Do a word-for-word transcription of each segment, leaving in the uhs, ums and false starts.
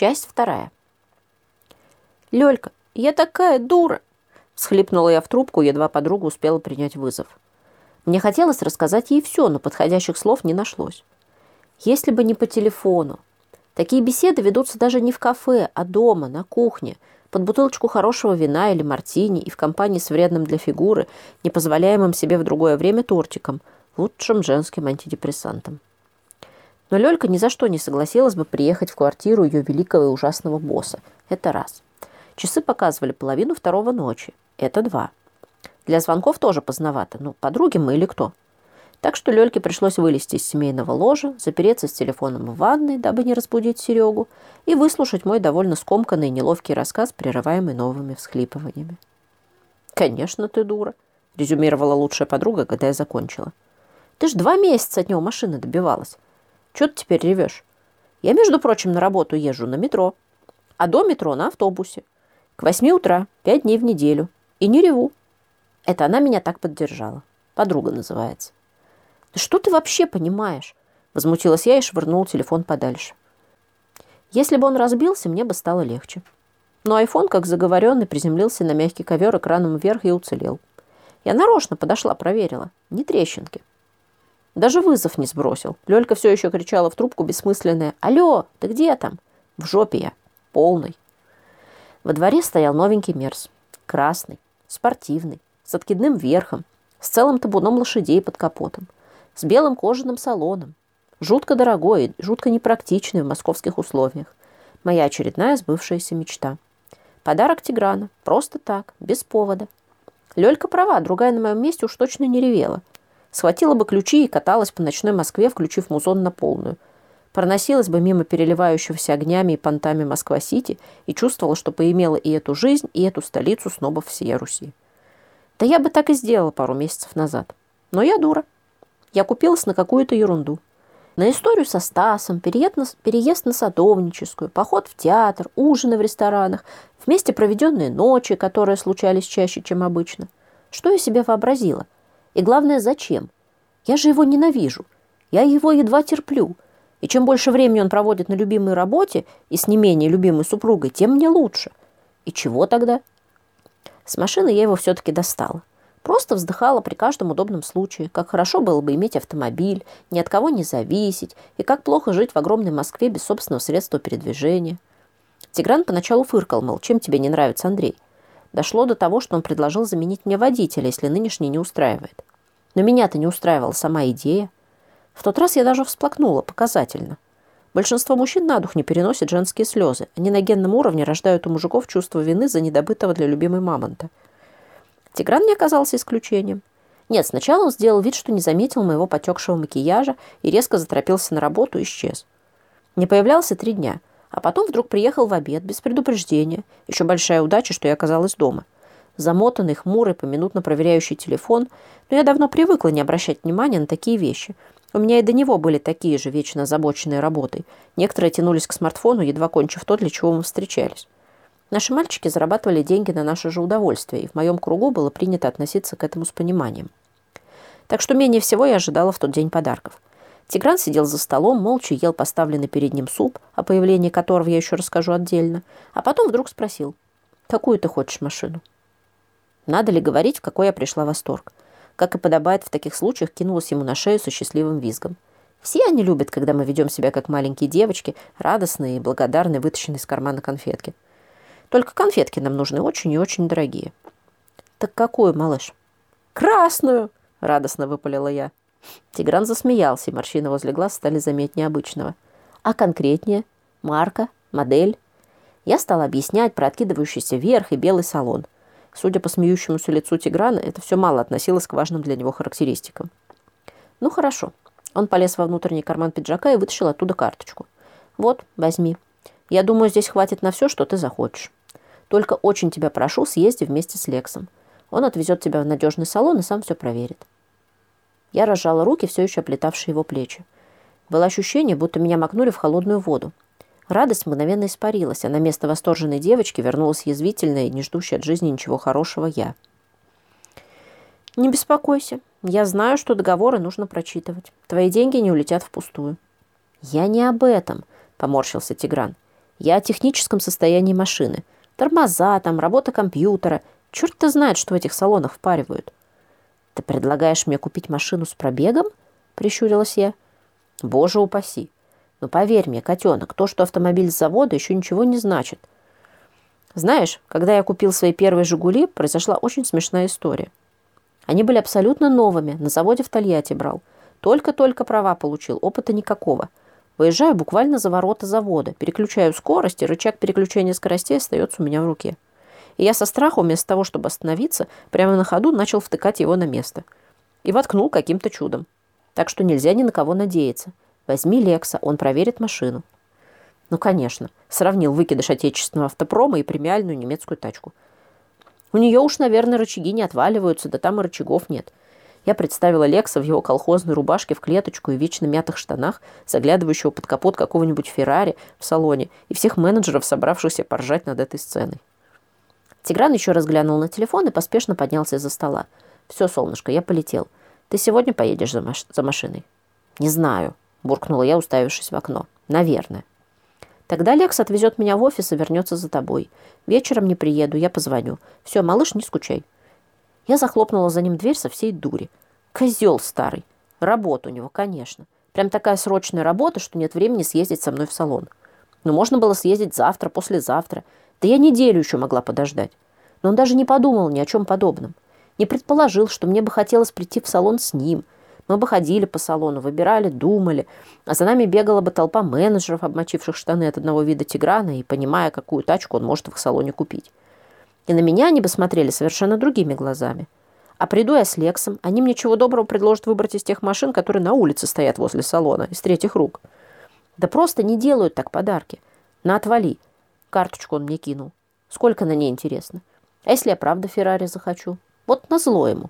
Часть вторая. «Лёлька, я такая дура!» – всхлипнула я в трубку, едва подруга успела принять вызов. Мне хотелось рассказать ей все, но подходящих слов не нашлось. Если бы не по телефону. Такие беседы ведутся даже не в кафе, а дома, на кухне, под бутылочку хорошего вина или мартини и в компании с вредным для фигуры, непозволяемым себе в другое время тортиком, лучшим женским антидепрессантом. Но Лёлька ни за что не согласилась бы приехать в квартиру ее великого и ужасного босса. Это раз. Часы показывали половину второго ночи. Это два. Для звонков тоже поздновато. Ну, подруги мы или кто? Так что Лёльке пришлось вылезти из семейного ложа, запереться с телефоном в ванной, дабы не разбудить Серегу, и выслушать мой довольно скомканный и неловкий рассказ, прерываемый новыми всхлипываниями. «Конечно ты дура», — резюмировала лучшая подруга, когда я закончила. «Ты ж два месяца от него машины добивалась. Чего ты теперь ревешь? Я, между прочим, на работу езжу на метро, а до метро на автобусе. К восьми утра, пять дней в неделю. И не реву». Это она меня так поддержала. Подруга называется. «Да что ты вообще понимаешь?» Возмутилась я и швырнула телефон подальше. Если бы он разбился, мне бы стало легче. Но айфон, как заговоренный, приземлился на мягкий ковер экраном вверх и уцелел. Я нарочно подошла, проверила. Ни трещинки. Даже вызов не сбросил. Лёлька все еще кричала в трубку бессмысленная: «Алло, ты где там?» В жопе я. Полный. Во дворе стоял новенький Мерс. Красный, спортивный, с откидным верхом, с целым табуном лошадей под капотом, с белым кожаным салоном. Жутко дорогой и жутко непрактичный в московских условиях. Моя очередная сбывшаяся мечта. Подарок Тиграна. Просто так, без повода. Лёлька права, другая на моем месте уж точно не ревела. Схватила бы ключи и каталась по ночной Москве, включив музон на полную. Проносилась бы мимо переливающегося огнями и понтами Москва-Сити и чувствовала, что поимела и эту жизнь, и эту столицу снобов всей Руси. Да я бы так и сделала пару месяцев назад. Но я дура. Я купилась на какую-то ерунду. На историю со Стасом, переезд на, переезд на Садовническую, поход в театр, ужины в ресторанах, вместе проведенные ночи, которые случались чаще, чем обычно. Что я себе вообразила? И главное, зачем? Я же его ненавижу. Я его едва терплю. И чем больше времени он проводит на любимой работе и с не менее любимой супругой, тем мне лучше. И чего тогда? С машины я его все-таки достала. Просто вздыхала при каждом удобном случае, как хорошо было бы иметь автомобиль, ни от кого не зависеть, и как плохо жить в огромной Москве без собственного средства передвижения. Тигран поначалу фыркал, мол, чем тебе не нравится Андрей? Дошло до того, что он предложил заменить мне водителя, если нынешний не устраивает. Но меня-то не устраивала сама идея. В тот раз я даже всплакнула показательно. Большинство мужчин на дух не переносят женские слезы. Они на генном уровне рождают у мужиков чувство вины за недобытого для любимой мамонта. Тигран не оказался исключением. Нет, сначала он сделал вид, что не заметил моего потекшего макияжа и резко заторопился на работу и исчез. Не появлялся три дня, а потом вдруг приехал в обед без предупреждения. Еще большая удача, что я оказалась дома. Замотанный, хмурый, поминутно проверяющий телефон. Но я давно привыкла не обращать внимания на такие вещи. У меня и до него были такие же вечно озабоченные работой. Некоторые тянулись к смартфону, едва кончив то, для чего мы встречались. Наши мальчики зарабатывали деньги на наше же удовольствие, и в моем кругу было принято относиться к этому с пониманием. Так что менее всего я ожидала в тот день подарков. Тигран сидел за столом, молча ел поставленный перед ним суп, о появлении которого я еще расскажу отдельно, а потом вдруг спросил: «Какую ты хочешь машину?» Надо ли говорить, в какой я пришла в восторг? Как и подобает в таких случаях, кинулась ему на шею со счастливым визгом. Все они любят, когда мы ведем себя как маленькие девочки, радостные и благодарные, вытащенные из кармана конфетки. Только конфетки нам нужны очень и очень дорогие. «Так какую, малыш?» «Красную!» — радостно выпалила я. Тигран засмеялся, и морщины возле глаз стали заметнее обычного. «А конкретнее? Марка? Модель?» Я стала объяснять про откидывающийся верх и белый салон. Судя по смеющемуся лицу Тиграна, это все мало относилось к важным для него характеристикам. «Ну, хорошо». Он полез во внутренний карман пиджака и вытащил оттуда карточку. «Вот, возьми. Я думаю, здесь хватит на все, что ты захочешь. Только очень тебя прошу, съезди вместе с Лексом. Он отвезет тебя в надежный салон и сам все проверит». Я разжала руки, все еще оплетавшие его плечи. Было ощущение, будто меня макнули в холодную воду. Радость мгновенно испарилась, а на место восторженной девочки вернулась язвительная и не ждущая от жизни ничего хорошего я. «Не беспокойся. Я знаю, что договоры нужно прочитывать. Твои деньги не улетят впустую». «Я не об этом», — поморщился Тигран. Я о техническом состоянии машины. Тормоза, там, работа компьютера. Черт-то знает, что в этих салонах впаривают. Ты предлагаешь мне купить машину с пробегом? Прищурилась я. Боже упаси. Но поверь мне, котенок, то, что автомобиль с завода, еще ничего не значит. Знаешь, когда я купил свои первые «Жигули», произошла очень смешная история. Они были абсолютно новыми, на заводе в Тольятти брал. Только-только права получил, опыта никакого. Выезжаю буквально за ворота завода, переключаю скорость, и рычаг переключения скоростей остается у меня в руке. И я со страху, вместо того, чтобы остановиться, прямо на ходу начал втыкать его на место. И воткнул каким-то чудом. Так что нельзя ни на кого надеяться. Возьми Лекса, он проверит машину. Ну, конечно, сравнил выкидыш отечественного автопрома и премиальную немецкую тачку. У нее уж, наверное, рычаги не отваливаются, да там и рычагов нет. Я представила Лекса в его колхозной рубашке в клеточку и вечно мятых штанах, заглядывающего под капот какого-нибудь Феррари в салоне, и всех менеджеров, собравшихся поржать над этой сценой. Тигран еще раз глянул на телефон и поспешно поднялся из-за стола. «Все, солнышко, я полетел. Ты сегодня поедешь за, маш... за машиной?» «Не знаю», — буркнула я, уставившись в окно. «Наверное». «Тогда Лекс отвезет меня в офис и вернется за тобой. Вечером не приеду, я позвоню. Все, малыш, не скучай». Я захлопнула за ним дверь со всей дури. Козел старый. Работа у него, конечно. Прям такая срочная работа, что нет времени съездить со мной в салон. Но можно было съездить завтра, послезавтра. Да я неделю еще могла подождать. Но он даже не подумал ни о чем подобном. Не предположил, что мне бы хотелось прийти в салон с ним. Мы бы ходили по салону, выбирали, думали. А за нами бегала бы толпа менеджеров, обмочивших штаны от одного вида Тиграна и понимая, какую тачку он может в их салоне купить. И на меня они бы смотрели совершенно другими глазами. А приду я с Лексом, они мне чего доброго предложат выбрать из тех машин, которые на улице стоят возле салона, из третьих рук. Да просто не делают так подарки. На, отвали. Карточку он мне кинул. Сколько на ней, интересно? А если я правда Феррари захочу? Вот назло ему.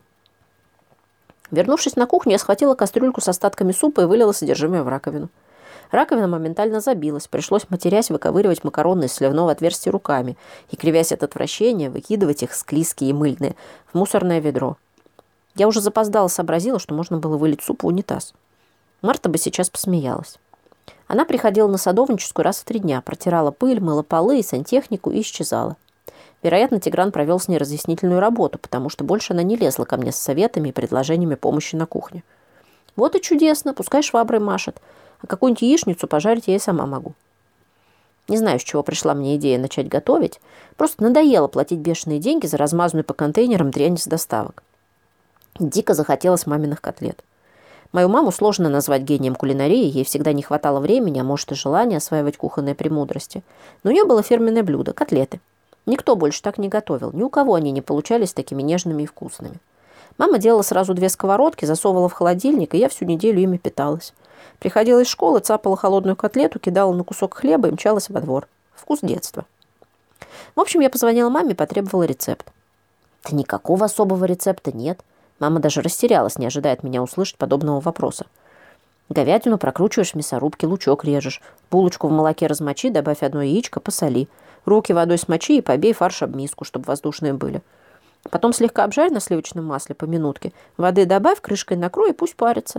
Вернувшись на кухню, я схватила кастрюльку с остатками супа и вылила содержимое в раковину. Раковина моментально забилась. Пришлось, матерясь, выковыривать макароны из сливного отверстия руками и, кривясь от отвращения, выкидывать их, склизкие и мыльные, в мусорное ведро. Я уже запоздала сообразила, что можно было вылить суп в унитаз. Марта бы сейчас посмеялась. Она приходила на садовническую раз в три дня, протирала пыль, мыла полы и сантехнику и исчезала. Вероятно, Тигран провел с ней разъяснительную работу, потому что больше она не лезла ко мне с советами и предложениями помощи на кухне. Вот и чудесно, пускай шваброй машет, а какую-нибудь яичницу пожарить я и сама могу. Не знаю, с чего пришла мне идея начать готовить, просто надоело платить бешеные деньги за размазанную по контейнерам дрянь с доставок. Дико захотелось маминых котлет. Мою маму сложно назвать гением кулинарии, ей всегда не хватало времени, а может и желания осваивать кухонные премудрости. Но у нее было фирменное блюдо – котлеты. Никто больше так не готовил, ни у кого они не получались такими нежными и вкусными. Мама делала сразу две сковородки, засовывала в холодильник, и я всю неделю ими питалась. Приходила из школы, цапала холодную котлету, кидала на кусок хлеба и мчалась во двор. Вкус детства. В общем, я позвонила маме и потребовала рецепт. Да никакого особого рецепта нет. Мама даже растерялась, не ожидая от меня услышать подобного вопроса. Говядину прокручиваешь в мясорубке, лучок режешь. Булочку в молоке размочи, добавь одно яичко, посоли. Руки водой смочи и побей фарш об миску, чтобы воздушные были. Потом слегка обжарь на сливочном масле по минутке. Воды добавь, крышкой накрой и пусть парится.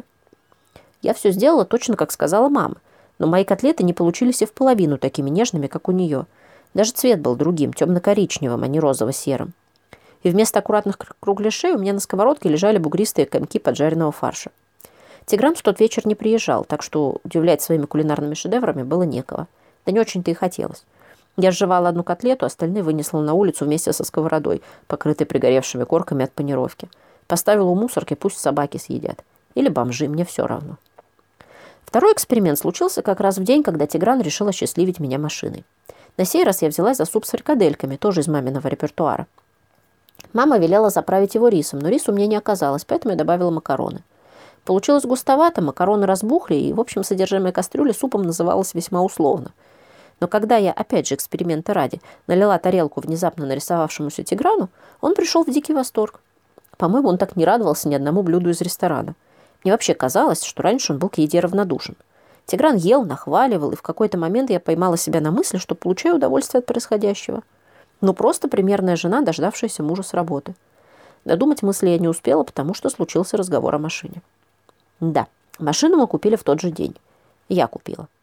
Я все сделала точно, как сказала мама. Но мои котлеты не получились и в половину такими нежными, как у нее. Даже цвет был другим, темно-коричневым, а не розово-серым. И вместо аккуратных кругляшей у меня на сковородке лежали бугристые комки поджаренного фарша. Тигран в тот вечер не приезжал, так что удивлять своими кулинарными шедеврами было некого. Да не очень-то и хотелось. Я сживала одну котлету, остальные вынесла на улицу вместе со сковородой, покрытой пригоревшими корками от панировки. Поставила у мусорки, пусть собаки съедят. Или бомжи, мне все равно. Второй эксперимент случился как раз в день, когда Тигран решил осчастливить меня машиной. На сей раз я взялась за суп с фрикадельками, тоже из маминого репертуара. Мама велела заправить его рисом, но риса у меня не оказалось, поэтому я добавила макароны. Получилось густовато, макароны разбухли, и, в общем, содержимое кастрюли супом называлось весьма условно. Но когда я, опять же, эксперимента ради, налила тарелку внезапно нарисовавшемуся Тиграну, он пришел в дикий восторг. По-моему, он так не радовался ни одному блюду из ресторана. Мне вообще казалось, что раньше он был к еде равнодушен. Тигран ел, нахваливал, и в какой-то момент я поймала себя на мысли, что получаю удовольствие от происходящего. Ну, просто примерная жена, дождавшаяся мужа с работы. Додумать мысли я не успела, потому что случился разговор о машине. Да, машину мы купили в тот же день. Я купила.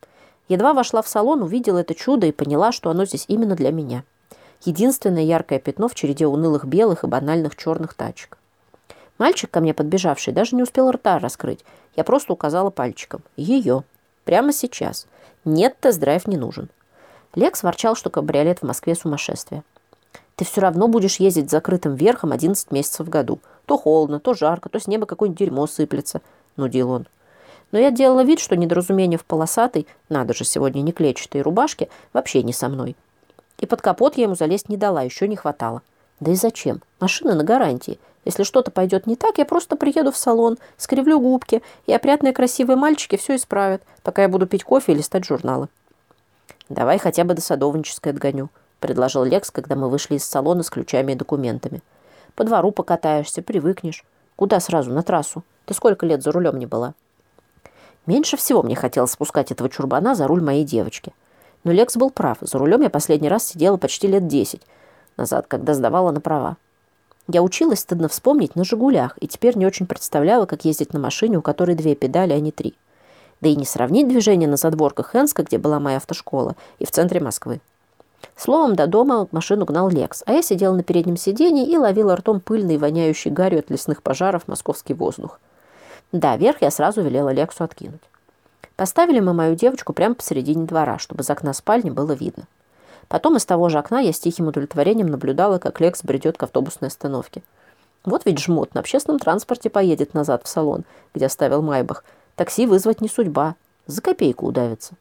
Едва вошла в салон, увидела это чудо и поняла, что оно здесь именно для меня. Единственное яркое пятно в череде унылых белых и банальных черных тачек. Мальчик, ко мне подбежавший, даже не успел рта раскрыть. Я просто указала пальчиком. Ее. Прямо сейчас. Нет, тест-драйв не нужен. Лекс ворчал, что кабриолет в Москве сумасшествие. Ты все равно будешь ездить с закрытым верхом одиннадцать месяцев в году. То холодно, то жарко, то с неба какое-нибудь дерьмо сыплется, нудил он. Но я делала вид, что недоразумение в полосатой, надо же, сегодня не клетчатой рубашке, вообще не со мной. И под капот я ему залезть не дала, еще не хватало. Да и зачем? Машина на гарантии. Если что-то пойдет не так, я просто приеду в салон, скривлю губки, и опрятные красивые мальчики все исправят, пока я буду пить кофе и листать журналы. «Давай хотя бы до Садовнической отгоню», — предложил Лекс, когда мы вышли из салона с ключами и документами. «По двору покатаешься, привыкнешь. Куда сразу, на трассу? Ты сколько лет за рулем не была?» Меньше всего мне хотелось спускать этого чурбана за руль моей девочки. Но Лекс был прав. За рулем я последний раз сидела почти лет десять назад, когда сдавала на права. Я училась, стыдно вспомнить, на «Жигулях», и теперь не очень представляла, как ездить на машине, у которой две педали, а не три. Да и не сравнить движение на задворках Энска, где была моя автошкола, и в центре Москвы. Словом, до дома машину гнал Лекс, а я сидела на переднем сиденье и ловила ртом пыльный, воняющий гарью от лесных пожаров московский воздух. Да, верх я сразу велела Лексу откинуть. Поставили мы мою девочку прямо посередине двора, чтобы из окна спальни было видно. Потом из того же окна я с тихим удовлетворением наблюдала, как Лекс бредет к автобусной остановке. Вот ведь жмот, на общественном транспорте поедет назад в салон, где оставил Майбах. Такси вызвать не судьба. За копейку удавится.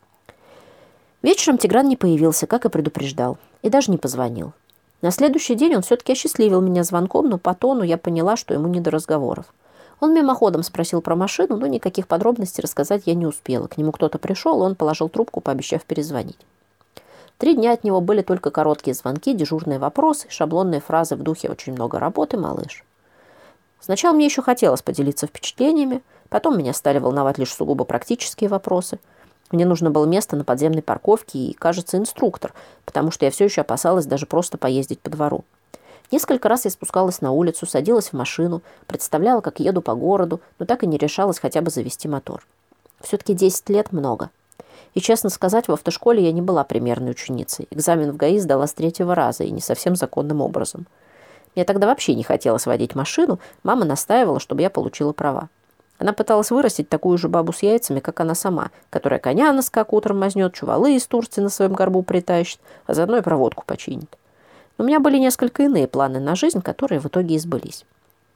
Вечером Тигран не появился, как и предупреждал, и даже не позвонил. На следующий день он все-таки осчастливил меня звонком, но по тону я поняла, что ему не до разговоров. Он мимоходом спросил про машину, но никаких подробностей рассказать я не успела. К нему кто-то пришел, и он положил трубку, пообещав перезвонить. Три дня от него были только короткие звонки, дежурные вопросы, шаблонные фразы в духе «очень много работы, малыш». Сначала мне еще хотелось поделиться впечатлениями, потом меня стали волновать лишь сугубо практические вопросы. Мне нужно было место на подземной парковке и, кажется, инструктор, потому что я все еще опасалась даже просто поездить по двору. Несколько раз я спускалась на улицу, садилась в машину, представляла, как еду по городу, но так и не решалась хотя бы завести мотор. Все-таки десять лет много. И, честно сказать, в автошколе я не была примерной ученицей. Экзамен в ГАИ сдала с третьего раза и не совсем законным образом. Мне тогда вообще не хотелось водить машину, мама настаивала, чтобы я получила права. Она пыталась вырастить такую же бабу с яйцами, как она сама, которая коня на скак утром мазнет, чувалы из Турции на своем горбу притащит, а заодно и проводку починит. Но у меня были несколько иные планы на жизнь, которые в итоге и сбылись.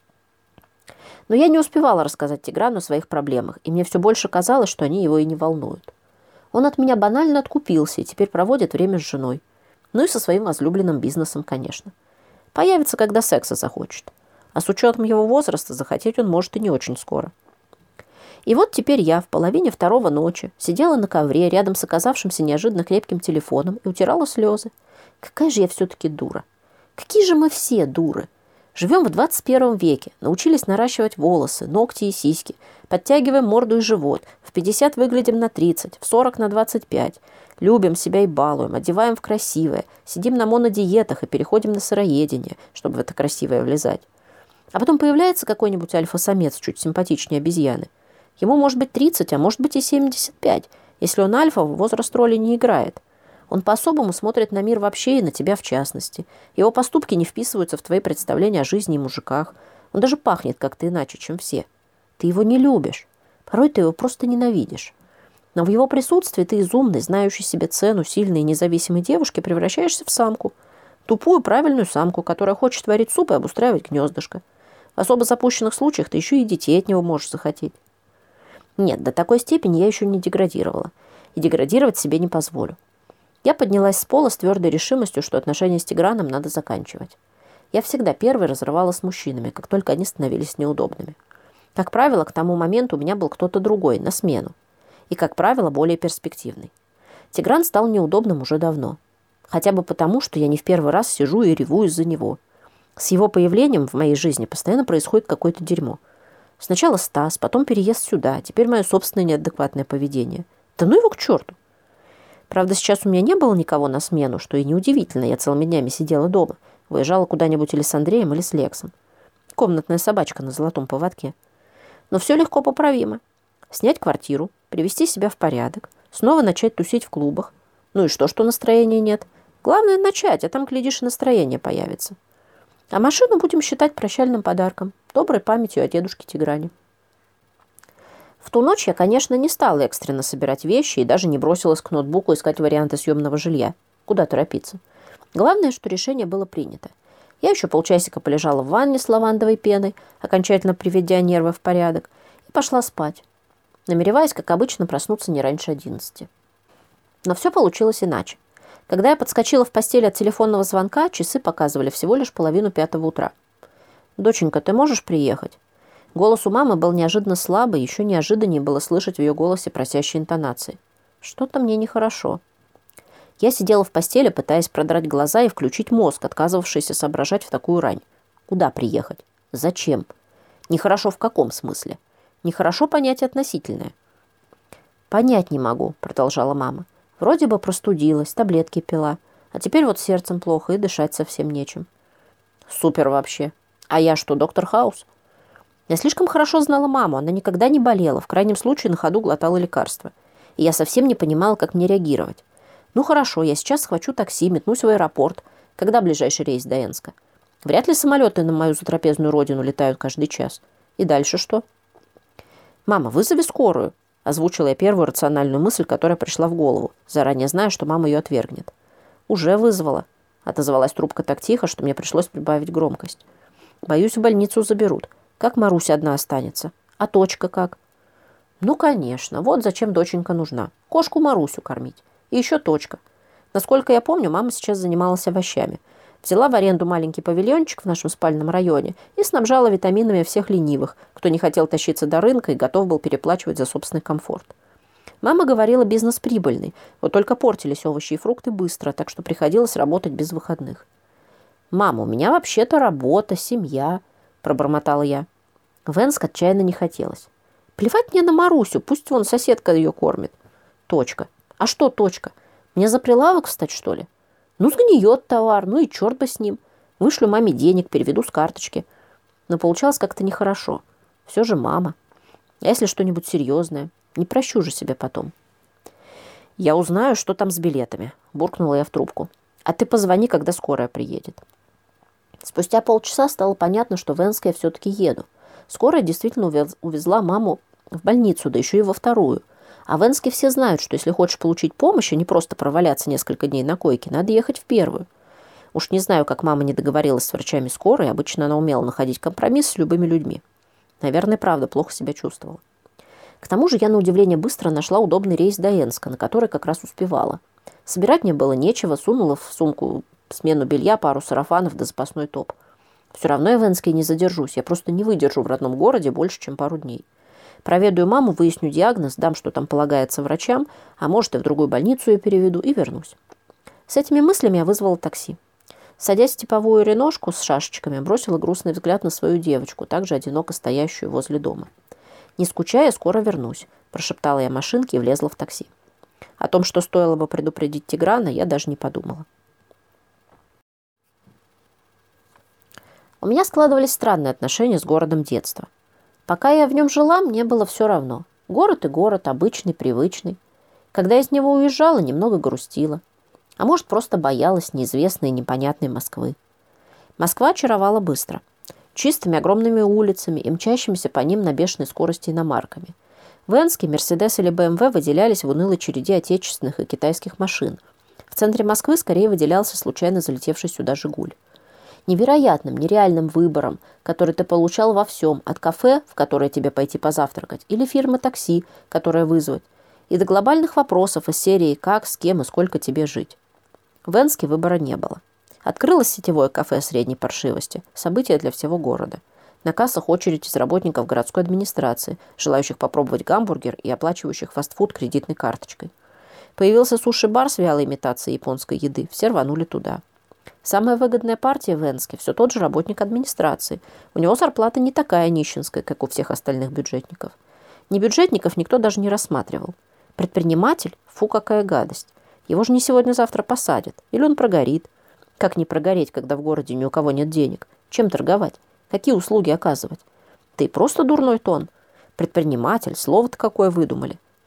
Но я не успевала рассказать Тиграну о своих проблемах, и мне все больше казалось, что они его и не волнуют. Он от меня банально откупился и теперь проводит время с женой. Ну и со своим возлюбленным бизнесом, конечно. Появится, когда секса захочет. А с учетом его возраста захотеть он может и не очень скоро. И вот теперь я в половине второго ночи сидела на ковре рядом с оказавшимся неожиданно крепким телефоном и утирала слезы. Какая же я все-таки дура. Какие же мы все дуры. Живем в двадцать первом веке, научились наращивать волосы, ногти и сиськи, подтягиваем морду и живот, в пятьдесят выглядим на тридцать, в сорок на двадцать пять, любим себя и балуем, одеваем в красивое, сидим на монодиетах и переходим на сыроедение, чтобы в это красивое влезать. А потом появляется какой-нибудь альфа-самец чуть симпатичнее обезьяны. Ему может быть тридцать, а может быть и семьдесят пять, если он альфа, возраст роли не играет. Он по-особому смотрит на мир вообще и на тебя в частности. Его поступки не вписываются в твои представления о жизни и мужиках. Он даже пахнет как-то иначе, чем все. Ты его не любишь. Порой ты его просто ненавидишь. Но в его присутствии ты из умной, знающей себе цену, сильной и независимой девушки превращаешься в самку. Тупую, правильную самку, которая хочет варить суп и обустраивать гнездышко. В особо запущенных случаях ты еще и детей от него можешь захотеть. Нет, до такой степени я еще не деградировала. И деградировать себе не позволю. Я поднялась с пола с твердой решимостью, что отношения с Тиграном надо заканчивать. Я всегда первой разрывала с мужчинами, как только они становились неудобными. Как правило, к тому моменту у меня был кто-то другой, на смену. И, как правило, более перспективный. Тигран стал неудобным уже давно. Хотя бы потому, что я не в первый раз сижу и реву из-за него. С его появлением в моей жизни постоянно происходит какое-то дерьмо. Сначала Стас, потом переезд сюда, теперь мое собственное неадекватное поведение. Да ну его к черту! Правда, сейчас у меня не было никого на смену, что и неудивительно, я целыми днями сидела дома, выезжала куда-нибудь или с Андреем, или с Лексом. Комнатная собачка на золотом поводке. Но все легко поправимо. Снять квартиру, привести себя в порядок, Снова начать тусить в клубах. Ну и что, что настроения нет? Главное начать, а там, глядишь, и настроение появится. А машину будем считать прощальным подарком, доброй памятью о дедушке Тигране. В ту ночь я, конечно, не стала экстренно собирать вещи и даже не бросилась к ноутбуку искать варианты съемного жилья. Куда торопиться? Главное, что решение было принято. Я еще полчасика полежала в ванне с лавандовой пеной, окончательно приведя нервы в порядок, и пошла спать, намереваясь, как обычно, проснуться не раньше одиннадцати. Но все получилось иначе. Когда я подскочила в постель от телефонного звонка, часы показывали всего лишь половину пятого утра. «Доченька, ты можешь приехать?» Голос у мамы был неожиданно слабый, еще неожиданнее было слышать в ее голосе просящие интонации. Что-то мне нехорошо. Я сидела в постели, пытаясь продрать глаза и включить мозг, отказывавшийся соображать в такую рань. Куда приехать? Зачем? Нехорошо в каком смысле? Нехорошо понятие относительное. «Понять не могу», — продолжала мама. «Вроде бы простудилась, таблетки пила, а теперь вот сердцем плохо и дышать совсем нечем». «Супер вообще. А я что, доктор Хаус?» Я слишком хорошо знала маму, она никогда не болела, в крайнем случае на ходу глотала лекарства. И я совсем не понимала, как мне реагировать. Ну хорошо, я сейчас схвачу такси, метнусь в аэропорт. Когда ближайший рейс до Энска? Вряд ли самолеты на мою затрапезную родину летают каждый час. И дальше что? «Мама, вызови скорую», — озвучила я первую рациональную мысль, которая пришла в голову, заранее зная, что мама ее отвергнет. «Уже вызвала», — отозвалась трубка так тихо, что мне пришлось прибавить громкость. «Боюсь, в больницу заберут. Как Маруся одна останется? А Точка как?» «Ну, конечно. Вот зачем доченька нужна. Кошку Марусю кормить. И еще Точка. Насколько я помню, мама сейчас занималась овощами. Взяла в аренду маленький павильончик в нашем спальном районе и снабжала витаминами всех ленивых, кто не хотел тащиться до рынка и готов был переплачивать за собственный комфорт. Мама говорила, бизнес прибыльный, вот только портились овощи и фрукты быстро, так что приходилось работать без выходных. «Мама, у меня вообще-то работа, семья», — пробормотала я. В Энск отчаянно не хотелось. «Плевать мне на Марусю, пусть вон соседка ее кормит». «Точка. А что точка? Мне за прилавок встать, что ли? Ну, сгниет товар, ну и черт бы с ним. Вышлю маме денег, переведу с карточки». Но получалось как-то нехорошо. Все же мама. А если что-нибудь серьезное? Не прощу же себе потом. «Я узнаю, что там с билетами», — буркнула я в трубку. «А ты позвони, когда скорая приедет». Спустя полчаса стало понятно, что в Энск я все-таки еду. Скорая действительно увезла маму в больницу, да еще и во вторую. А в Энске все знают, что если хочешь получить помощь, а не просто проваляться несколько дней на койке, надо ехать в первую. Уж не знаю, как мама не договорилась с врачами скорой, обычно она умела находить компромисс с любыми людьми. Наверное, правда, плохо себя чувствовала. К тому же я, на удивление, быстро нашла удобный рейс до Энска, на который как раз успевала. Собирать мне было нечего, сунула в сумку смену белья, пару сарафанов да запасной топ. Все равно я в Энске не задержусь, я просто не выдержу в родном городе больше, чем пару дней. Проведаю маму, выясню диагноз, дам, что там полагается врачам, а может и в другую больницу ее переведу и вернусь. С этими мыслями я вызвала такси. Садясь в типовую реношку с шашечками, бросила грустный взгляд на свою девочку, также одиноко стоящую возле дома. «Не скучая, скоро вернусь», – прошептала я машинке и влезла в такси. О том, что стоило бы предупредить Тиграна, я даже не подумала. У меня складывались странные отношения с городом детства. Пока я в нем жила, мне было все равно. Город и город, обычный, привычный. Когда я из него уезжала, немного грустила. А может, просто боялась неизвестной и непонятной Москвы. Москва очаровала быстро. Чистыми огромными улицами и мчащимися по ним на бешеной скорости иномарками. В Энске Мерседес или Бэ Эм Вэ выделялись в унылой череде отечественных и китайских машин. В центре Москвы скорее выделялся случайно залетевший сюда «Жигуль». Невероятным, нереальным выбором, который ты получал во всем, от кафе, в которое тебе пойти позавтракать, или фирмы такси, которое вызвать, и до глобальных вопросов из серии «как, с кем и сколько тебе жить». В Энске выбора не было. Открылось сетевое кафе средней паршивости, событие для всего города. На кассах очередь из работников городской администрации, желающих попробовать гамбургер и оплачивающих фастфуд кредитной карточкой. Появился суши-бар с вялой имитацией японской еды, все рванули туда. Самая выгодная партия в Энске – все тот же работник администрации. У него зарплата не такая нищенская, как у всех остальных бюджетников. Ни бюджетников никто даже не рассматривал. Предприниматель – фу, какая гадость. Его же не сегодня-завтра посадят. Или он прогорит. Как не прогореть, когда в городе ни у кого нет денег? Чем торговать? Какие услуги оказывать? Да и просто дурной тон. Предприниматель, слово-то какое выдумали.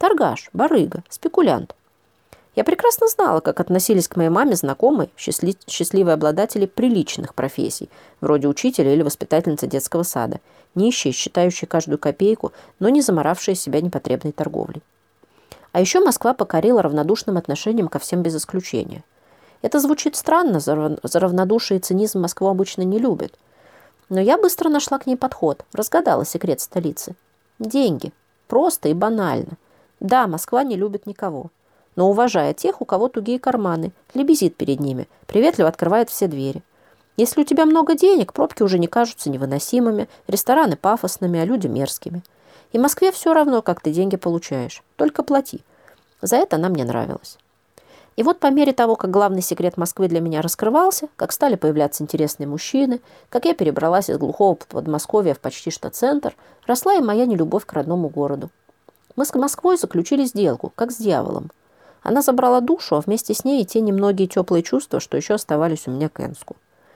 Торгаш, барыга, спекулянт. Я прекрасно знала, как относились к моей маме знакомые, счастли... счастливые обладатели приличных профессий, вроде учителя или воспитательницы детского сада, нищие, считающие каждую копейку, но не заморавшие себя непотребной торговлей. А еще Москва покорила равнодушным отношением ко всем без исключения. Это звучит странно, за, за равнодушие и цинизм Москву обычно не любят. Но я быстро нашла к ней подход, разгадала секрет столицы. Деньги. Просто и банально. Да, Москва не любит никого. Но уважая тех, у кого тугие карманы, лебезит перед ними, приветливо открывает все двери. Если у тебя много денег, пробки уже не кажутся невыносимыми, рестораны пафосными, а люди мерзкими. И Москве все равно, как ты деньги получаешь. Только плати. За это она мне нравилась. И вот по мере того, как главный секрет Москвы для меня раскрывался, как стали появляться интересные мужчины, как я перебралась из глухого Подмосковья в почти что центр, росла и моя нелюбовь к родному городу. Мы с Москвой заключили сделку, как с дьяволом. Она забрала душу, а вместе с ней и те немногие теплые чувства, что еще оставались у меня к Энску.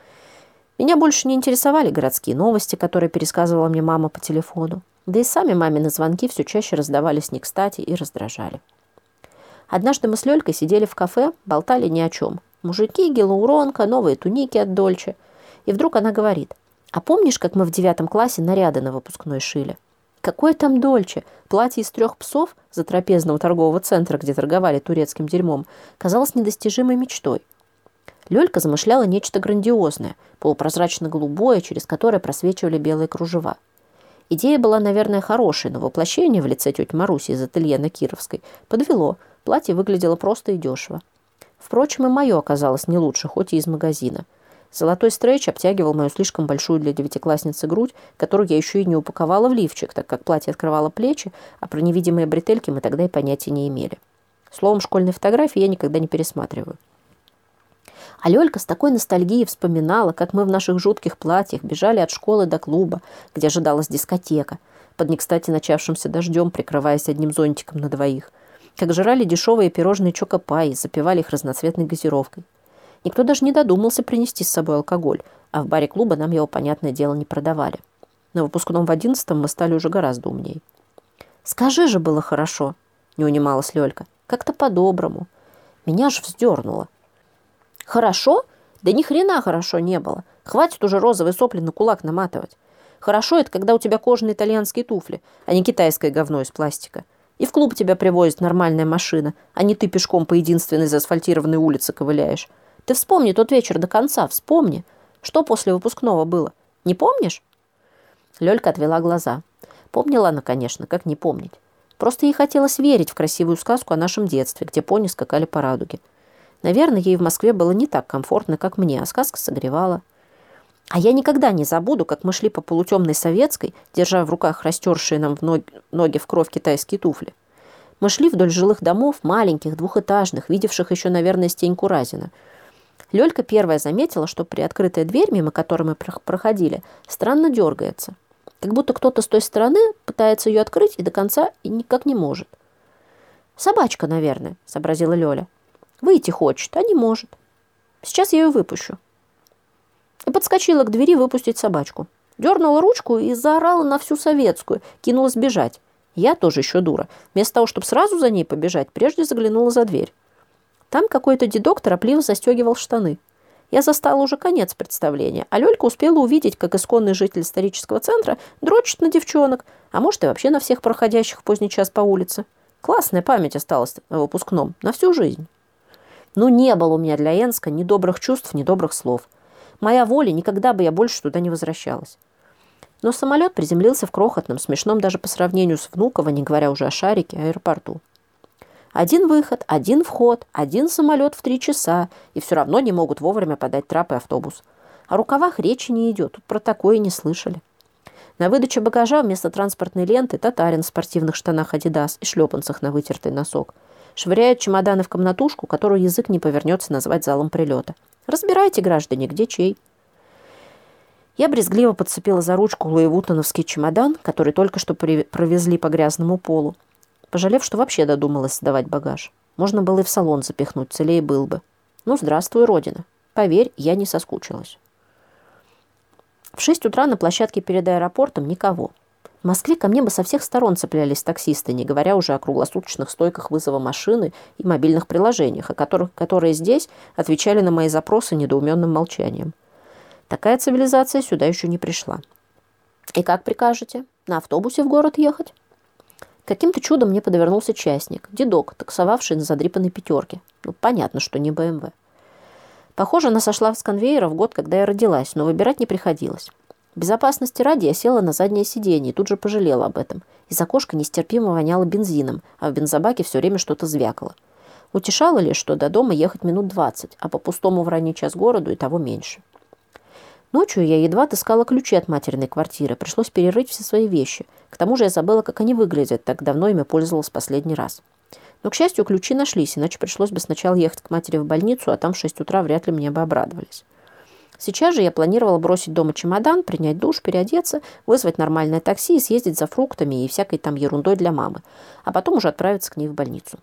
Меня больше не интересовали городские новости, которые пересказывала мне мама по телефону. Да и сами мамины звонки все чаще раздавались не кстати и раздражали. Однажды мы с Лёлькой сидели в кафе, болтали ни о чем. Мужики, гиалуронка, новые туники от Дольче. И вдруг она говорит: «А помнишь, как мы в девятом классе наряды на выпускной шили? Какое там Дольче? Платье из трех псов за трапезного торгового центра, где торговали турецким дерьмом, казалось недостижимой мечтой». Лёлька замышляла нечто грандиозное, полупрозрачно-голубое, через которое просвечивали белые кружева. Идея была, наверное, хорошей, но воплощение в лице тети Маруси из ателье на Кировской подвело. Платье выглядело просто и дешево. Впрочем, и мое оказалось не лучше, хоть и из магазина. Золотой стрейч обтягивал мою слишком большую для девятиклассницы грудь, которую я еще и не упаковала в лифчик, так как платье открывало плечи, а про невидимые бретельки мы тогда и понятия не имели. Словом, школьные фотографии я никогда не пересматриваю. А Лёлька с такой ностальгией вспоминала, как мы в наших жутких платьях бежали от школы до клуба, где ожидалась дискотека, под не кстати начавшимся дождем, прикрываясь одним зонтиком на двоих, как жрали дешевые пирожные чокопаи и запивали их разноцветной газировкой. Никто даже не додумался принести с собой алкоголь, а в баре клуба нам его, понятное дело, не продавали. На выпускном в одиннадцатом мы стали уже гораздо умнее. «Скажи же, было хорошо», — не унималась Лёлька. «Как-то по-доброму. Меня ж вздернуло». «Хорошо? Да ни хрена хорошо не было. Хватит уже розовые сопли на кулак наматывать. Хорошо — это когда у тебя кожаные итальянские туфли, а не китайское говно из пластика. И в клуб тебя привозит нормальная машина, а не ты пешком по единственной заасфальтированной улице ковыляешь. Ты вспомни тот вечер до конца, вспомни. Что после выпускного было? Не помнишь?» Лёлька отвела глаза. Помнила она, конечно, как не помнить. Просто ей хотелось верить в красивую сказку о нашем детстве, где пони скакали по радуге. Наверное, ей в Москве было не так комфортно, как мне, а сказка согревала. А я никогда не забуду, как мы шли по полутемной Советской, держа в руках растершие нам в ноги, ноги в кровь китайские туфли. Мы шли вдоль жилых домов, маленьких, двухэтажных, видевших еще, наверное, стеньку Разина. Лёлька первая заметила, что приоткрытая дверь, мимо которой мы проходили, странно дергается. Как будто кто-то с той стороны пытается ее открыть и до конца и никак не может. «Собачка, наверное», — сообразила Лёля. «Выйти хочет, а не может. Сейчас я ее выпущу». И подскочила к двери выпустить собачку. Дернула ручку и заорала на всю Советскую, кинулась бежать. Я тоже еще дура. Вместо того, чтобы сразу за ней побежать, прежде заглянула за дверь. Там какой-то дедок торопливо застегивал штаны. Я застала уже конец представления, а Лёлька успела увидеть, как исконный житель исторического центра дрочит на девчонок, а может и вообще на всех проходящих в поздний час по улице. Классная память осталась на выпускном, на всю жизнь. Ну, не было у меня для Энска ни добрых чувств, ни добрых слов. Моя воля, никогда бы я больше туда не возвращалась. Но самолет приземлился в крохотном, смешном даже по сравнению с Внуково, не говоря уже о Шарике, аэропорту. Один выход, один вход, один самолет в три часа, и все равно не могут вовремя подать трап и автобус. О рукавах речи не идет, тут про такое не слышали. На выдаче багажа вместо транспортной ленты татарин в спортивных штанах «Адидас» и шлепанцах на вытертый носок. Швыряют чемоданы в комнатушку, которую язык не повернется назвать залом прилета. Разбирайте, граждане, где чей. Я брезгливо подцепила за ручку луивутоновский чемодан, который только что провезли по грязному полу, пожалев, что вообще додумалась сдавать багаж. Можно было и в салон запихнуть, целее был бы. Ну, здравствуй, Родина. Поверь, я не соскучилась. В шесть утра на площадке перед аэропортом никого. В Москве ко мне бы со всех сторон цеплялись таксисты, не говоря уже о круглосуточных стойках вызова машины и мобильных приложениях, о которых, которые здесь отвечали на мои запросы недоуменным молчанием. Такая цивилизация сюда еще не пришла. И как прикажете? На автобусе в город ехать? Каким-то чудом мне подвернулся частник, дедок, таксовавший на задрипанной пятерке. Ну, понятно, что не бэ эм вэ. Похоже, она сошла с конвейера в год, когда я родилась, но выбирать не приходилось. Безопасности ради я села на заднее сиденье и тут же пожалела об этом. Из окошка нестерпимо воняло бензином, а в бензобаке все время что-то звякало. Утешало ли, что до дома ехать минут двадцать, а по пустому в ранний час городу и того меньше. Ночью я едва отыскала ключи от материной квартиры, пришлось перерыть все свои вещи. К тому же я забыла, как они выглядят, так давно ими пользовалась последний раз. Но, к счастью, ключи нашлись, иначе пришлось бы сначала ехать к матери в больницу, а там в шесть утра вряд ли мне бы обрадовались. Сейчас же я планировала бросить дома чемодан, принять душ, переодеться, вызвать нормальное такси и съездить за фруктами и всякой там ерундой для мамы, а потом уже отправиться к ней в больницу.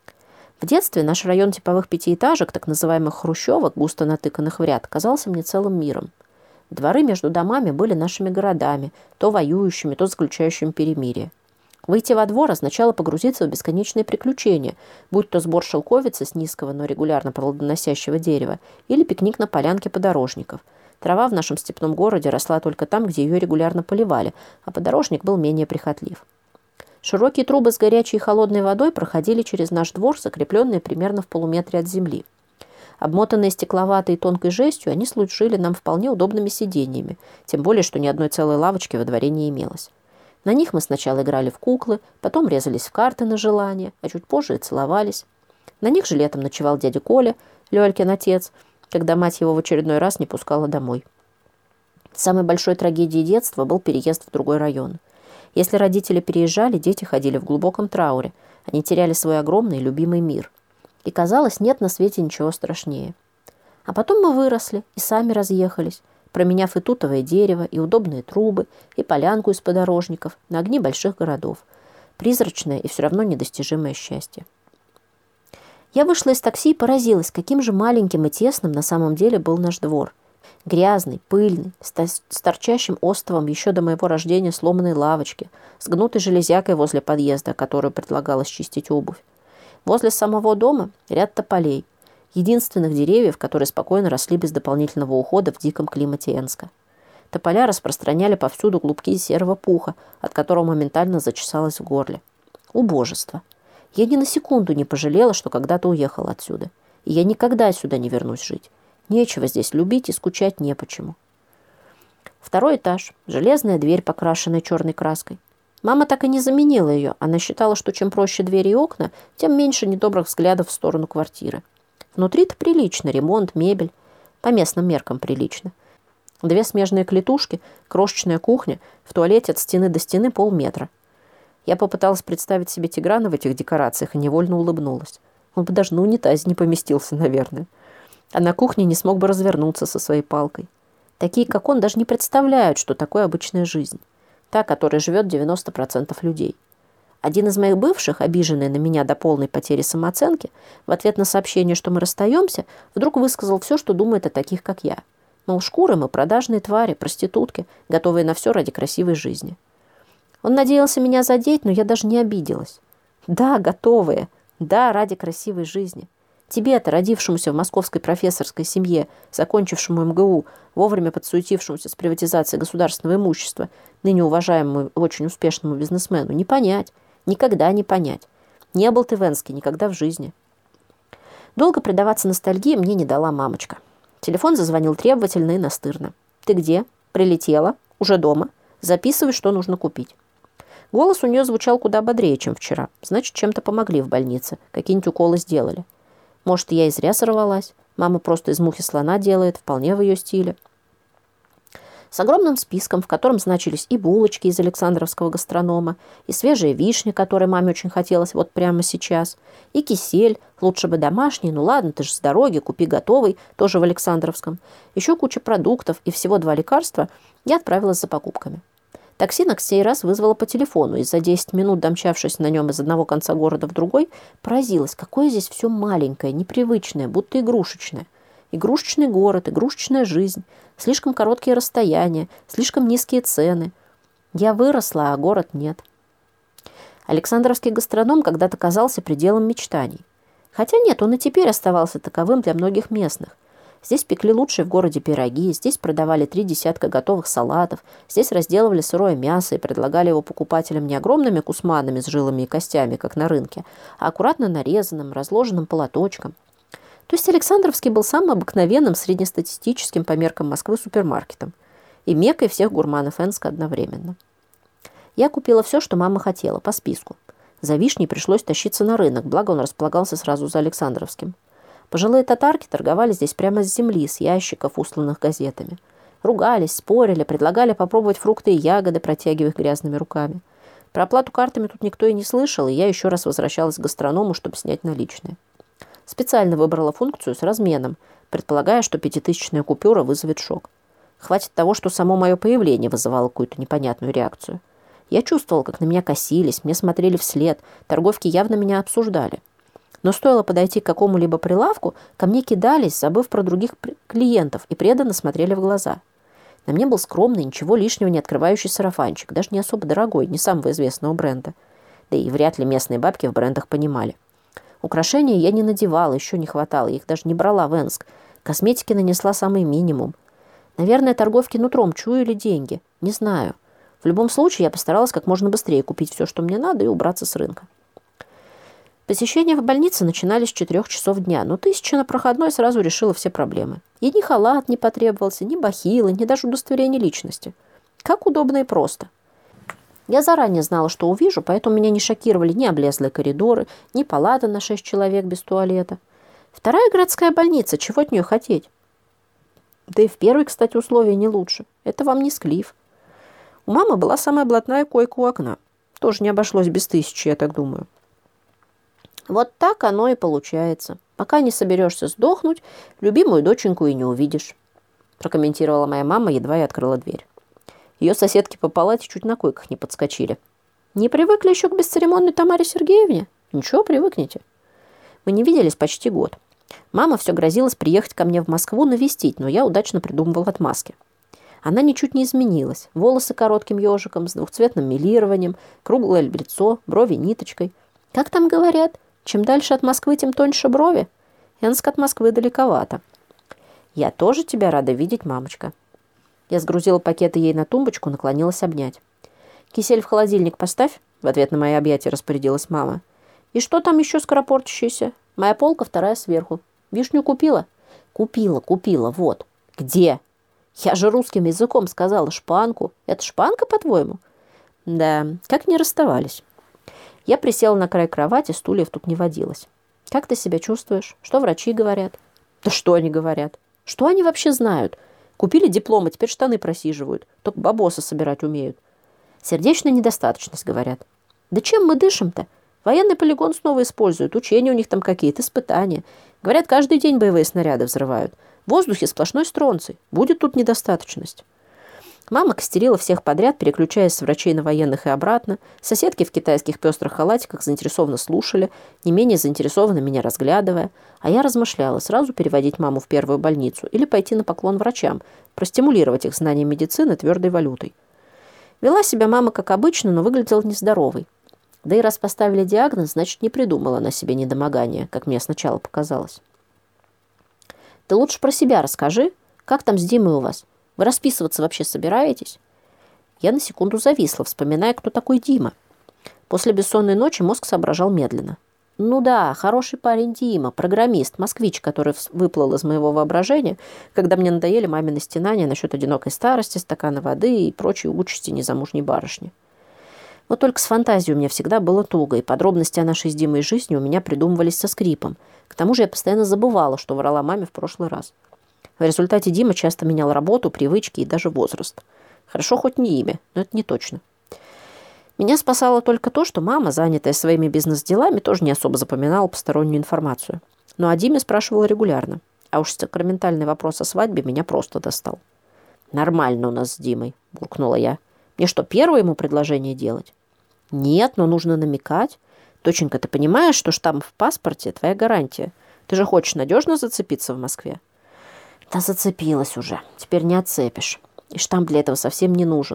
В детстве наш район типовых пятиэтажек, так называемых хрущевок, густо натыканных в ряд, казался мне целым миром. Дворы между домами были нашими городами, то воюющими, то заключающими перемирие. Выйти во двор означало погрузиться в бесконечные приключения, будь то сбор шелковицы с низкого, но регулярно плодоносящего дерева, или пикник на полянке подорожников. Трава в нашем степном городе росла только там, где ее регулярно поливали, а подорожник был менее прихотлив. Широкие трубы с горячей и холодной водой проходили через наш двор, закрепленные примерно в полуметре от земли. Обмотанные стекловатой и тонкой жестью, они служили нам вполне удобными сиденьями, тем более, что ни одной целой лавочки во дворе не имелось. На них мы сначала играли в куклы, потом резались в карты на желание, а чуть позже и целовались. На них же летом ночевал дядя Коля, Лёлькин отец, когда мать его в очередной раз не пускала домой. Самой большой трагедией детства был переезд в другой район. Если родители переезжали, дети ходили в глубоком трауре. Они теряли свой огромный любимый мир. И казалось, нет на свете ничего страшнее. А потом мы выросли и сами разъехались, променяв и тутовое дерево, и удобные трубы, и полянку из подорожников на огни больших городов. Призрачное и все равно недостижимое счастье. Я вышла из такси и поразилась, каким же маленьким и тесным на самом деле был наш двор. Грязный, пыльный, с торчащим остовом еще до моего рождения сломанной лавочки, с гнутой железякой возле подъезда, которую предлагалось чистить обувь. Возле самого дома ряд тополей, единственных деревьев, которые спокойно росли без дополнительного ухода в диком климате Энска. Тополя распространяли повсюду клубки серого пуха, от которого моментально зачесалось в горле. Убожество. Я ни на секунду не пожалела, что когда-то уехала отсюда. И я никогда сюда не вернусь жить. Нечего здесь любить и скучать не почему. Второй этаж. Железная дверь, покрашенная черной краской. Мама так и не заменила ее. Она считала, что чем проще двери и окна, тем меньше недобрых взглядов в сторону квартиры. Внутри-то прилично. Ремонт, мебель. По местным меркам прилично. Две смежные клетушки, крошечная кухня, в туалете от стены до стены полметра. Я попыталась представить себе Тиграна в этих декорациях и невольно улыбнулась. Он бы даже на унитазе не поместился, наверное. А на кухне не смог бы развернуться со своей палкой. Такие, как он, даже не представляют, что такое обычная жизнь. Та, которой живет девяносто процентов людей. Один из моих бывших, обиженный на меня до полной потери самооценки, в ответ на сообщение, что мы расстаемся, вдруг высказал все, что думает о таких, как я. Мол, шкуры мы продажные твари, проститутки, готовые на все ради красивой жизни. Он надеялся меня задеть, но я даже не обиделась. Да, готовые. Да, ради красивой жизни. Тебе-то, родившемуся в московской профессорской семье, закончившему эм гэ у, вовремя подсуетившемуся с приватизацией государственного имущества, ныне уважаемому и очень успешному бизнесмену, не понять. Никогда не понять. Не был ты в Энске никогда в жизни. Долго предаваться ностальгии мне не дала мамочка. Телефон зазвонил требовательно и настырно. «Ты где? Прилетела? Уже дома? Записывай, что нужно купить». Голос у нее звучал куда бодрее, чем вчера. Значит, чем-то помогли в больнице. Какие-нибудь уколы сделали. Может, я и зря сорвалась. Мама просто из мухи слона делает, вполне в ее стиле. С огромным списком, в котором значились и булочки из Александровского гастронома, и свежая вишня, которой маме очень хотелось вот прямо сейчас, и кисель, лучше бы домашний, ну ладно, ты же с дороги, купи готовый, тоже в Александровском, еще куча продуктов и всего два лекарства, я отправилась за покупками. Такси на сей раз вызвала по телефону, и за десять минут, домчавшись на нем из одного конца города в другой, поразилась, какое здесь все маленькое, непривычное, будто игрушечное. Игрушечный город, игрушечная жизнь, слишком короткие расстояния, слишком низкие цены. Я выросла, а город нет. Александровский гастроном когда-то казался пределом мечтаний. Хотя нет, он и теперь оставался таковым для многих местных. Здесь пекли лучшие в городе пироги, здесь продавали три десятка готовых салатов, здесь разделывали сырое мясо и предлагали его покупателям не огромными кусманами с жилами и костями, как на рынке, а аккуратно нарезанным, разложенным по лоточкам. То есть Александровский был самым обыкновенным среднестатистическим по меркам Москвы супермаркетом и меккой всех гурманов Энска одновременно. Я купила все, что мама хотела, по списку. За вишней пришлось тащиться на рынок, благо он располагался сразу за Александровским. Пожилые татарки торговали здесь прямо с земли, с ящиков, устланных газетами. Ругались, спорили, предлагали попробовать фрукты и ягоды, протягивая их грязными руками. Про оплату картами тут никто и не слышал, и я еще раз возвращалась к гастроному, чтобы снять наличные. Специально выбрала функцию с разменом, предполагая, что пятитысячная купюра вызовет шок. Хватит того, что само мое появление вызывало какую-то непонятную реакцию. Я чувствовала, как на меня косились, мне смотрели вслед, торговки явно меня обсуждали. Но стоило подойти к какому-либо прилавку, ко мне кидались, забыв про других клиентов, и преданно смотрели в глаза. На мне был скромный, ничего лишнего не открывающий сарафанчик, даже не особо дорогой, не самого известного бренда. Да и вряд ли местные бабки в брендах понимали. Украшения я не надевала, еще не хватало, их даже не брала в Энск. Косметики нанесла самый минимум. Наверное, торговки нутром чуяли деньги, не знаю. В любом случае, я постаралась как можно быстрее купить все, что мне надо, и убраться с рынка. Посещения в больнице начинались с четырех часов дня, но тысяча на проходной сразу решила все проблемы. И ни халат не потребовался, ни бахилы, ни даже удостоверение личности. Как удобно и просто. Я заранее знала, что увижу, поэтому меня не шокировали ни облезлые коридоры, ни палата на шесть человек без туалета. Вторая городская больница, чего от нее хотеть? Да и в первой, кстати, условия не лучше. Это вам не Склиф. У мамы была самая блатная койка у окна. Тоже не обошлось без тысячи, я так думаю. Вот так оно и получается. Пока не соберешься сдохнуть, любимую доченьку и не увидишь, прокомментировала моя мама, едва я открыла дверь. Ее соседки по палате чуть на койках не подскочили. Не привыкли еще к бесцеремонной Тамаре Сергеевне? Ничего, привыкните. Мы не виделись почти год. Мама все грозилась приехать ко мне в Москву навестить, но я удачно придумывала отмазки. Она ничуть не изменилась. Волосы коротким ежиком, с двухцветным мелированием, круглое лицо, брови ниточкой. Как там говорят, чем дальше от Москвы, тем тоньше брови. Энск от Москвы далековато. Я тоже тебя рада видеть, мамочка. Я сгрузила пакеты ей на тумбочку, наклонилась обнять. Кисель в холодильник поставь, в ответ на мои объятия распорядилась мама. И что там еще скоропортящееся? Моя полка вторая сверху. Вишню купила? Купила, купила, вот. Где? Я же русским языком сказала шпанку. Это шпанка, по-твоему? Да, как не расставались. Я присела на край кровати, стульев тут не водилось. Как ты себя чувствуешь? Что врачи говорят? Да что они говорят? Что они вообще знают? Купили диплом, а теперь штаны просиживают. Только бабосы собирать умеют. Сердечная недостаточность, говорят. Да чем мы дышим-то? Военный полигон снова используют. Учения у них там какие-то, испытания. Говорят, каждый день боевые снаряды взрывают. В воздухе сплошной стронций. Будет тут недостаточность. Мама костерила всех подряд, переключаясь с врачей на военных и обратно. Соседки в китайских пестрых халатиках заинтересованно слушали, не менее заинтересованно меня разглядывая. А я размышляла, сразу переводить маму в первую больницу или пойти на поклон врачам, простимулировать их знания медицины твердой валютой. Вела себя мама как обычно, но выглядела нездоровой. Да и раз поставили диагноз, значит, не придумала она себе недомогания, как мне сначала показалось. Ты лучше про себя расскажи. Как там с Димой у вас? Вы расписываться вообще собираетесь? Я на секунду зависла, вспоминая, кто такой Дима. После бессонной ночи мозг соображал медленно. Ну да, хороший парень Дима, программист, москвич, который выплыл из моего воображения, когда мне надоели мамины стенания насчет одинокой старости, стакана воды и прочей участи незамужней барышни. Вот только с фантазией у меня всегда было туго, и подробности о нашей с Димой жизни у меня придумывались со скрипом. К тому же я постоянно забывала, что врала маме в прошлый раз. В результате Дима часто менял работу, привычки и даже возраст. Хорошо хоть не имя, но это не точно. Меня спасало только то, что мама, занятая своими бизнес-делами, тоже не особо запоминала постороннюю информацию. Но о Диме спрашивала регулярно. А уж сакраментальный вопрос о свадьбе меня просто достал. «Нормально у нас с Димой», – буркнула я. «Мне что, первое ему предложение делать?» «Нет, но нужно намекать. Доченька, ты понимаешь, что штамп в паспорте – твоя гарантия? Ты же хочешь надежно зацепиться в Москве?» «Да зацепилась уже. Теперь не отцепишь. И штамп для этого совсем не нужен.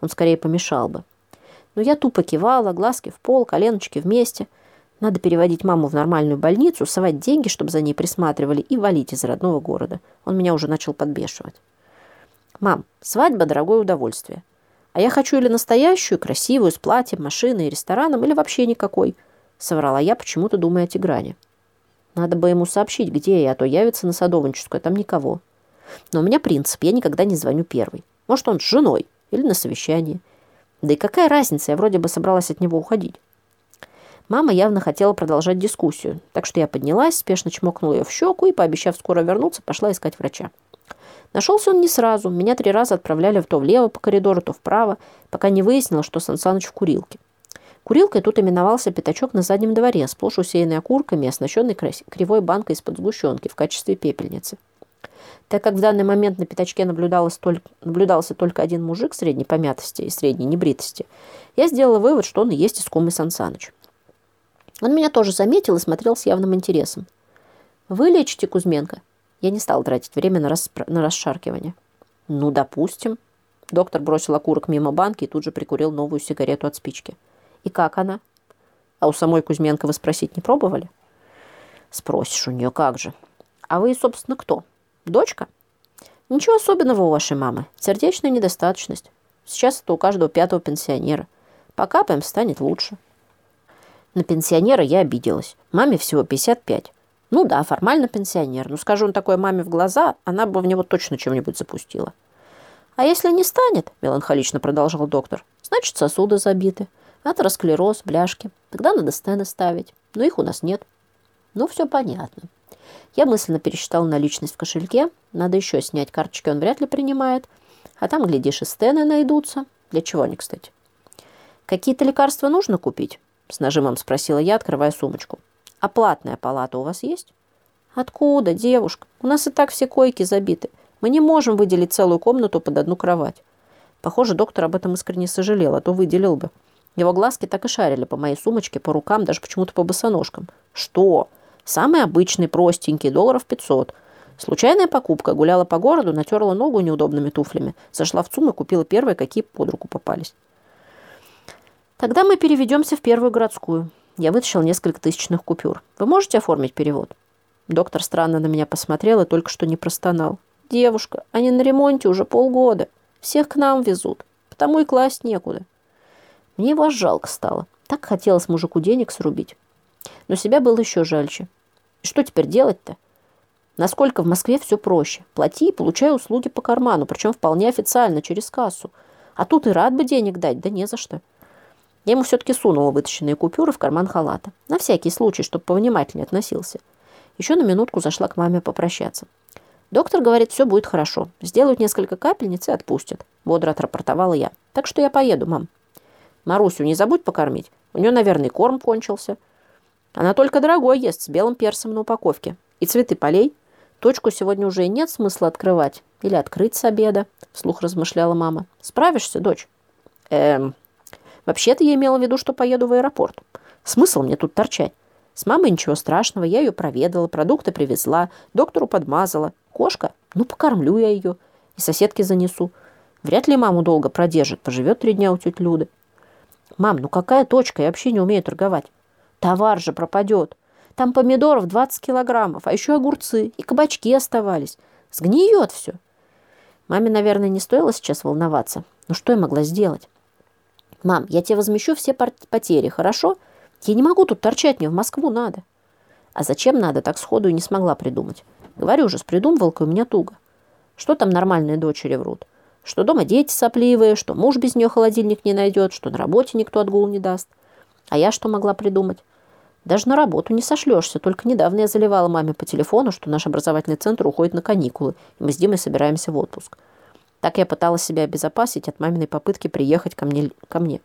Он скорее помешал бы. Но я тупо кивала, глазки в пол, коленочки вместе. Надо переводить маму в нормальную больницу, совать деньги, чтобы за ней присматривали, и валить из родного города. Он меня уже начал подбешивать. «Мам, свадьба – дорогое удовольствие. А я хочу или настоящую, красивую, с платьем, машиной и рестораном, или вообще никакой», – соврала я, почему-то думая о Тигране. Надо бы ему сообщить, где я, а то явится на Садовническую, а там никого. Но у меня принцип, я никогда не звоню первой. Может, он с женой или на совещании. Да и какая разница, я вроде бы собралась от него уходить. Мама явно хотела продолжать дискуссию, так что я поднялась, спешно чмокнула ее в щеку и, пообещав скоро вернуться, пошла искать врача. Нашелся он не сразу. Меня три раза отправляли то влево по коридору, то вправо, пока не выяснила, что Сан Саныч в курилке. Курилкой тут именовался пятачок на заднем дворе, сплошь усеянный окурками и оснащенный кривой банкой из-под сгущенки в качестве пепельницы. Так как в данный момент на пятачке наблюдалось только, наблюдался только один мужик средней помятости и средней небритости, я сделала вывод, что он и есть искомый Сан Саныч. Он меня тоже заметил и смотрел с явным интересом. «Вы лечите, Кузьменко?» Я не стала тратить время на, распро... на расшаркивание. «Ну, допустим». Доктор бросил окурок мимо банки и тут же прикурил новую сигарету от спички. «И как она?» «А у самой Кузьменко вы спросить не пробовали?» «Спросишь у нее, как же». «А вы, собственно, кто? Дочка?» «Ничего особенного у вашей мамы. Сердечная недостаточность. Сейчас это у каждого пятого пенсионера. Покапаем, станет лучше». На пенсионера я обиделась. Маме всего пятьдесят пять. Ну да, формально пенсионер. Но скажу он такое маме в глаза, она бы в него точно чем-нибудь запустила. «А если не станет, — меланхолично продолжал доктор, — значит, сосуды забиты. Атеросклероз, бляшки. Тогда надо стены ставить. Но их у нас нет». Ну, все понятно. Я мысленно пересчитала наличность в кошельке. Надо еще снять, карточки он вряд ли принимает. А там, глядишь, и стены найдутся. Для чего они, кстати? «Какие-то лекарства нужно купить?» — с нажимом спросила я, открывая сумочку. «А платная палата у вас есть?» «Откуда, девушка? У нас и так все койки забиты. Мы не можем выделить целую комнату под одну кровать». Похоже, доктор об этом искренне сожалел, а то выделил бы. Его глазки так и шарили по моей сумочке, по рукам, даже почему-то по босоножкам. «Что? Самый обычный, простенький, долларов пятьсот. Случайная покупка. Гуляла по городу, натерла ногу неудобными туфлями. Зашла в ЦУМ и купила первые, какие под руку попались». «Тогда мы переведемся в первую городскую». Я вытащил несколько тысячных купюр. «Вы можете оформить перевод?» Доктор странно на меня посмотрел и только что не простонал. «Девушка, они на ремонте уже полгода. Всех к нам везут. Потому и класть некуда». Мне вас жалко стало. Так хотелось мужику денег срубить. Но себя было еще жальче. И что теперь делать-то? Насколько в Москве все проще. Плати и получай услуги по карману, причем вполне официально, через кассу. А тут и рад бы денег дать, да не за что. Я ему все-таки сунула вытащенные купюры в карман халата. На всякий случай, чтобы повнимательнее относился. Еще на минутку зашла к маме попрощаться. «Доктор говорит, все будет хорошо. Сделают несколько капельниц и отпустят», — бодро отрапортовала я. «Так что я поеду, мам». «Марусю не забудь покормить. У нее, наверное, корм кончился. Она только дорогой ест, с белым перцем на упаковке. И цветы полей. Точку сегодня уже и нет смысла открывать. Или открыть с обеда», — вслух размышляла мама. «Справишься, дочь?» «Эм...» Вообще-то я имела в виду, что поеду в аэропорт. Смысл мне тут торчать? С мамой ничего страшного, я ее проведала, продукты привезла, доктору подмазала. Кошка? Ну, покормлю я ее. И соседке занесу. Вряд ли маму долго продержит, поживет три дня у тети Люды. «Мам, ну какая точка? Я вообще не умею торговать». «Товар же пропадет. Там помидоров двадцать килограммов, а еще огурцы, и кабачки оставались. Сгниет все». Маме, наверное, не стоило сейчас волноваться. Но что я могла сделать? «Мам, я тебе возмещу все потери, хорошо? Я не могу тут торчать, мне в Москву надо». А зачем надо, так сходу и не смогла придумать. Говорю же, с придумывалкой у меня туго. Что там нормальные дочери врут? Что дома дети сопливые, что муж без нее холодильник не найдет, что на работе никто отгул не даст. А я что могла придумать? Даже на работу не сошлешься. Только недавно я заливала маме по телефону, что наш образовательный центр уходит на каникулы, и мы с Димой собираемся в отпуск. Так я пыталась себя обезопасить от маминой попытки приехать ко мне. ко мне.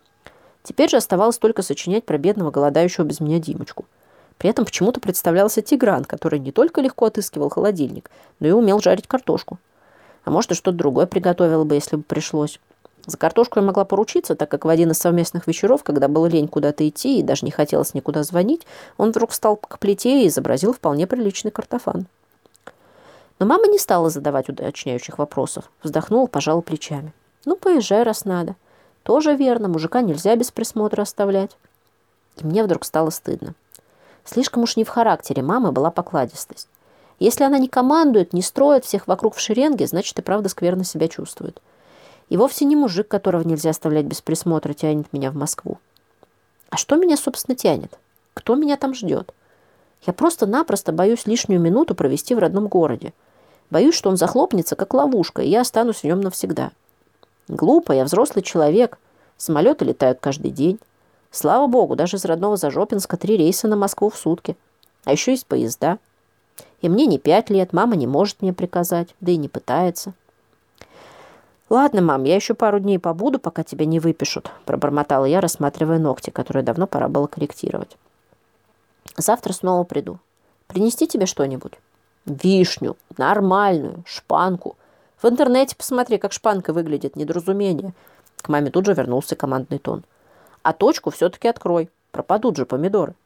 Теперь же оставалось только сочинять про бедного, голодающего без меня Димочку. При этом почему-то представлялся Тигран, который не только легко отыскивал холодильник, но и умел жарить картошку. А может, и что-то другое приготовила бы, если бы пришлось. За картошку я могла поручиться, так как в один из совместных вечеров, когда было лень куда-то идти и даже не хотелось никуда звонить, он вдруг встал к плите и изобразил вполне приличный картофан. Но мама не стала задавать уточняющих вопросов. Вздохнула, пожала плечами. Ну, поезжай, раз надо. Тоже верно, мужика нельзя без присмотра оставлять. И мне вдруг стало стыдно. Слишком уж не в характере мамы была покладистость. Если она не командует, не строит всех вокруг в шеренге, значит, и правда скверно себя чувствует. И вовсе не мужик, которого нельзя оставлять без присмотра, тянет меня в Москву. А что меня, собственно, тянет? Кто меня там ждет? Я просто-напросто боюсь лишнюю минуту провести в родном городе. Боюсь, что он захлопнется, как ловушка, и я останусь в нем навсегда. Глупо, я взрослый человек. Самолеты летают каждый день. Слава богу, даже из родного Зажопинска три рейса на Москву в сутки. А еще есть поезда. И мне не пять лет, мама не может мне приказать, да и не пытается. «Ладно, мам, я еще пару дней побуду, пока тебя не выпишут», пробормотала я, рассматривая ногти, которые давно пора было корректировать. «Завтра снова приду. Принести тебе что-нибудь? Вишню, нормальную, шпанку. В интернете посмотри, как шпанка выглядит, недоразумение». К маме тут же вернулся командный тон. «А точку все-таки открой. Пропадут же помидоры».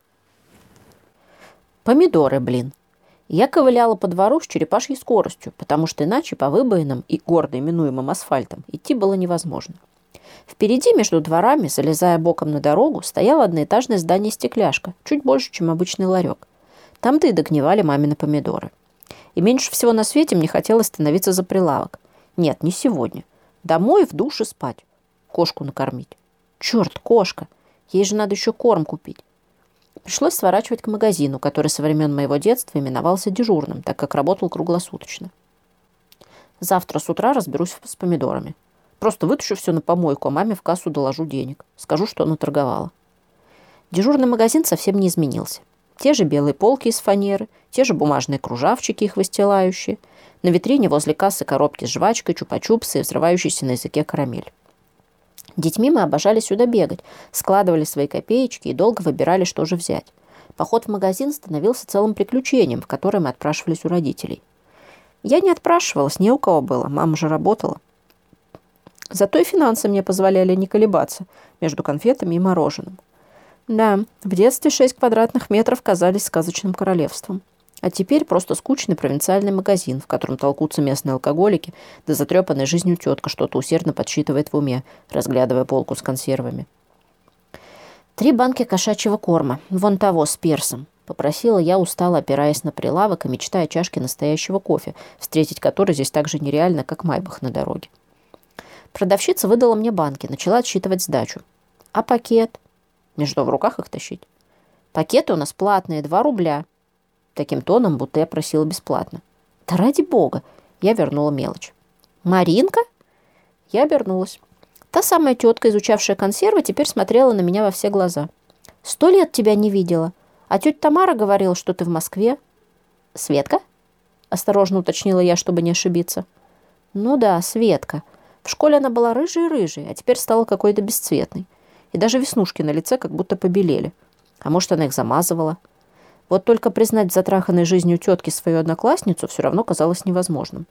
Помидоры, блин. Я ковыляла по двору с черепашьей скоростью, потому что иначе по выбоинам и гордо именуемым асфальтам идти было невозможно. Впереди, между дворами, залезая боком на дорогу, стояло одноэтажное здание-стекляшка, чуть больше, чем обычный ларек. Там-то и догнивали мамины помидоры. И меньше всего на свете мне хотелось становиться за прилавок. Нет, не сегодня. Домой, в душ и спать. Кошку накормить. Черт, кошка! Ей же надо еще корм купить. Пришлось сворачивать к магазину, который со времен моего детства именовался дежурным, так как работал круглосуточно. Завтра с утра разберусь с помидорами. Просто вытащу все на помойку, а маме в кассу доложу денег. Скажу, что она торговала. Дежурный магазин совсем не изменился. Те же белые полки из фанеры, те же бумажные кружавчики, их выстилающие. На витрине возле кассы коробки с жвачкой, чупа-чупсы и взрывающийся на языке карамель. Детьми мы обожали сюда бегать, складывали свои копеечки и долго выбирали, что же взять. Поход в магазин становился целым приключением, в которое мы отпрашивались у родителей. Я не отпрашивалась, не у кого было, мама же работала. Зато и финансы мне позволяли не колебаться между конфетами и мороженым. Да, в детстве шесть квадратных метров казались сказочным королевством. А теперь просто скучный провинциальный магазин, в котором толкутся местные алкоголики, да затрепанная жизнью тетка что-то усердно подсчитывает в уме, разглядывая полку с консервами. «Три банки кошачьего корма, вон того, с персом», — попросила я, устало опираясь на прилавок и мечтая о чашке настоящего кофе, встретить который здесь так же нереально, как майбах на дороге. Продавщица выдала мне банки, начала отсчитывать сдачу. «А пакет?» «Мне что, в руках их тащить?» «Пакеты у нас платные, два рубля». Таким тоном, будто я просила бесплатно. «Да ради бога!» Я вернула мелочь. «Маринка?» Я обернулась. Та самая тетка, изучавшая консервы, теперь смотрела на меня во все глаза. «Сто лет тебя не видела. А тетя Тамара говорила, что ты в Москве». «Светка?» Осторожно уточнила я, чтобы не ошибиться. «Ну да, Светка. В школе она была рыжей-рыжей, а теперь стала какой-то бесцветной. И даже веснушки на лице как будто побелели. А может, она их замазывала?» Вот только признать в затраханной жизнью тетки свою одноклассницу все равно казалось невозможным.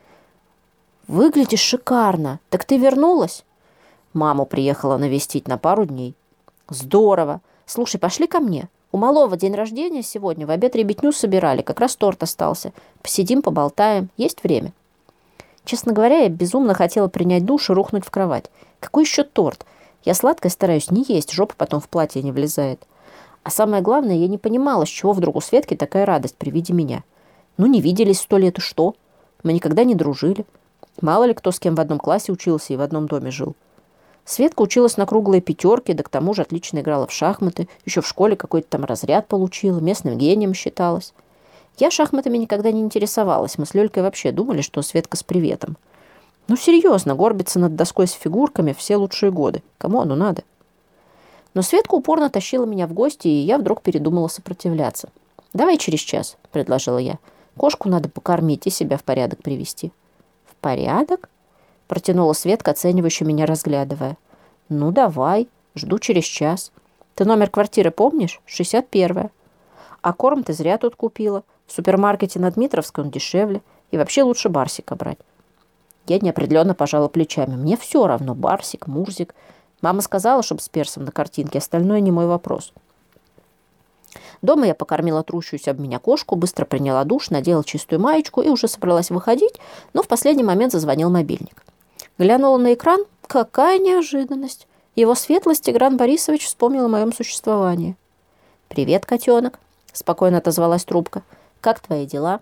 «Выглядишь шикарно. Так ты вернулась?» «Маму приехала навестить на пару дней». «Здорово. Слушай, пошли ко мне. У малого день рождения сегодня. В обед ребятню собирали. Как раз торт остался. Посидим, поболтаем. Есть время?» Честно говоря, я безумно хотела принять душ и рухнуть в кровать. Какой еще торт? Я сладкое стараюсь не есть. Жопа потом в платье не влезает. А самое главное, я не понимала, с чего вдруг у Светки такая радость при виде меня. Ну, не виделись сто лет, и что? Мы никогда не дружили. Мало ли кто с кем в одном классе учился и в одном доме жил. Светка училась на круглые пятерки, да к тому же отлично играла в шахматы. Еще в школе какой-то там разряд получила, местным гением считалась. Я шахматами никогда не интересовалась. Мы с Лёлькой вообще думали, что Светка с приветом. Ну, серьезно, горбиться над доской с фигурками все лучшие годы. Кому оно надо? Но Светка упорно тащила меня в гости, и я вдруг передумала сопротивляться. «Давай через час», — предложила я. «Кошку надо покормить и себя в порядок привести». «В порядок?» — протянула Светка, оценивающе меня разглядывая. «Ну, давай. Жду через час. Ты номер квартиры помнишь? шестьдесят первая. А корм ты зря тут купила. В супермаркете на Дмитровской он дешевле. И вообще лучше Барсика брать». Я неопределенно пожала плечами. Мне все равно. Барсик, Мурзик. Мама сказала, чтобы с персом на картинке, остальное не мой вопрос. Дома я покормила трущуюся об меня кошку, быстро приняла душ, надела чистую маечку и уже собралась выходить, но в последний момент зазвонил мобильник. Глянула на экран. Какая неожиданность! Его светлость Тигран Борисович вспомнил о моем существовании. «Привет, котенок», — спокойно отозвалась трубка. «Как твои дела?»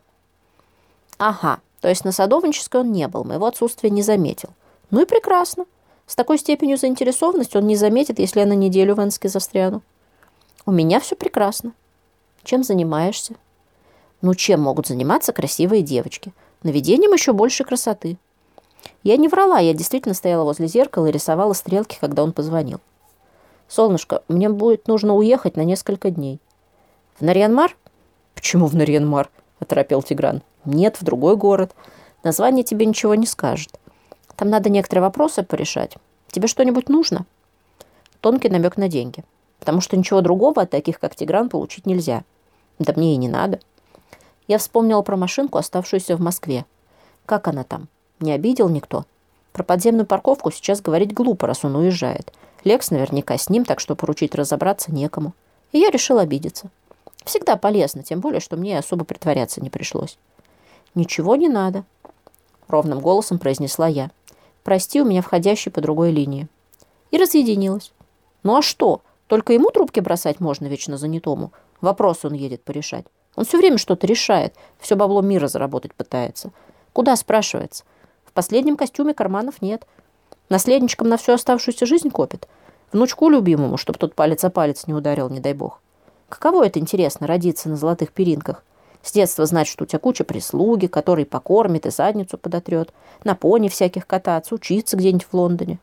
«Ага, то есть на Садовнической он не был, моего отсутствия не заметил. Ну и прекрасно. С такой степенью заинтересованности он не заметит, если я на неделю в Энске застряну. У меня все прекрасно. Чем занимаешься?» «Ну, чем могут заниматься красивые девочки? Наведением еще больше красоты». Я не врала, я действительно стояла возле зеркала и рисовала стрелки, когда он позвонил. «Солнышко, мне будет нужно уехать на несколько дней». «В Нарьян-Мар?» «Почему в Нарьян-Мар?» – оторопел Тигран. «Нет, в другой город. Название тебе ничего не скажет. Там надо некоторые вопросы порешать. Тебе что-нибудь нужно?» Тонкий намек на деньги. Потому что ничего другого от таких, как Тигран, получить нельзя. Да мне и не надо. Я вспомнила про машинку, оставшуюся в Москве. Как она там? Не обидел никто? Про подземную парковку сейчас говорить глупо, раз он уезжает. Лекс наверняка с ним, так что поручить разобраться некому. И я решил обидеться. Всегда полезно, тем более, что мне особо притворяться не пришлось. «Ничего не надо», — ровным голосом произнесла я. «Прости, у меня входящий по другой линии». И разъединилась. Ну а что? Только ему трубки бросать можно вечно занятому. Вопросы он едет порешать. Он все время что-то решает, все бабло мира заработать пытается. Куда, спрашивается? В последнем костюме карманов нет. Наследничком на всю оставшуюся жизнь копит. Внучку любимому, чтоб тот палец о палец не ударил, не дай бог. Каково это интересно, родиться на золотых перинках? С детства знать, что у тебя куча прислуги, который покормит и задницу подотрет, на пони всяких кататься, учиться где-нибудь в Лондоне.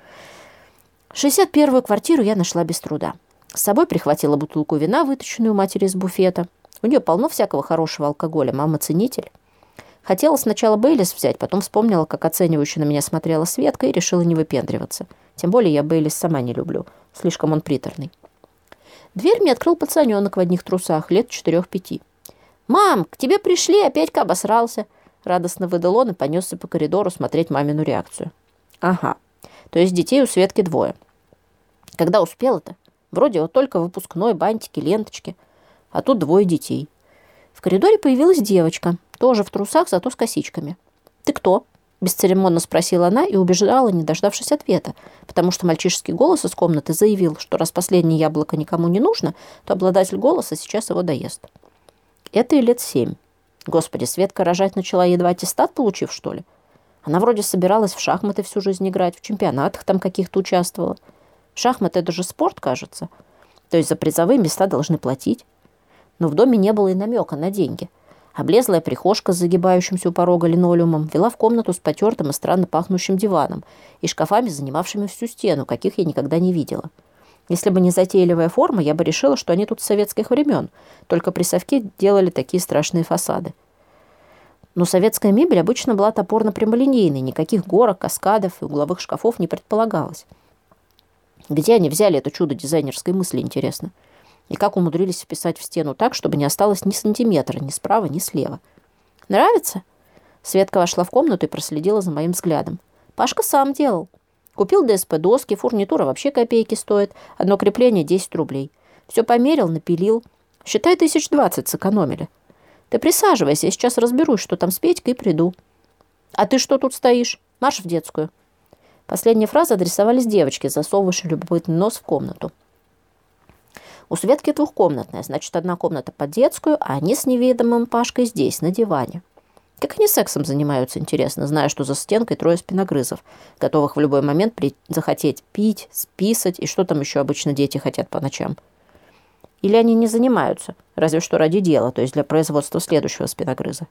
шестьдесят первую квартиру я нашла без труда. С собой прихватила бутылку вина, вытащенную у матери из буфета. У нее полно всякого хорошего алкоголя, мама ценитель. Хотела сначала Бейлис взять, потом вспомнила, как оценивающе на меня смотрела Светка, и решила не выпендриваться. Тем более я Бейлис сама не люблю. Слишком он приторный. Дверь мне открыл пацаненок в одних трусах, лет четырех-пяти. «Мам, к тебе пришли, опять-ка обосрался!» Радостно выдал он и понесся по коридору смотреть мамину реакцию. «Ага, то есть детей у Светки двое. Когда успела-то? Вроде вот только выпускной, бантики, ленточки. А тут двое детей». В коридоре появилась девочка, тоже в трусах, зато с косичками. «Ты кто?» – бесцеремонно спросила она и убежала, не дождавшись ответа, потому что мальчишеский голос из комнаты заявил, что раз последнее яблоко никому не нужно, то обладатель голоса сейчас его доест. Это и лет семь. Господи, Светка рожать начала, едва аттестат получив, что ли? Она вроде собиралась в шахматы всю жизнь играть, в чемпионатах там каких-то участвовала. Шахматы – это же спорт, кажется. То есть за призовые места должны платить. Но в доме не было и намека на деньги. Облезлая прихожка с загибающимся у порога линолеумом вела в комнату с потертым и странно пахнущим диваном и шкафами, занимавшими всю стену, каких я никогда не видела. Если бы не затейливая форма, я бы решила, что они тут с советских времен, только при совке делали такие страшные фасады. Но советская мебель обычно была топорно-прямолинейной, никаких горок, каскадов и угловых шкафов не предполагалось. Где они взяли это чудо дизайнерской мысли, интересно? И как умудрились вписать в стену так, чтобы не осталось ни сантиметра ни справа, ни слева. «Нравится?» Светка вошла в комнату и проследила за моим взглядом. «Пашка сам делал. Купил ДСП-доски, фурнитура вообще копейки стоит. Одно крепление десять рублей. Все померил, напилил. Считай, тысяч двадцать сэкономили. Ты присаживайся, я сейчас разберусь, что там с Петькой, и приду». «А ты что тут стоишь? Марш в детскую». Последние фразы адресовались девочке, засовывавшей любопытный нос в комнату. У Светки двухкомнатная, значит, одна комната под детскую, а они с неведомым Пашкой здесь, на диване. Как они сексом занимаются, интересно, зная, что за стенкой трое спиногрызов, готовых в любой момент при... захотеть пить, списать и что там еще обычно дети хотят по ночам. Или они не занимаются, разве что ради дела, то есть для производства следующего спиногрыза.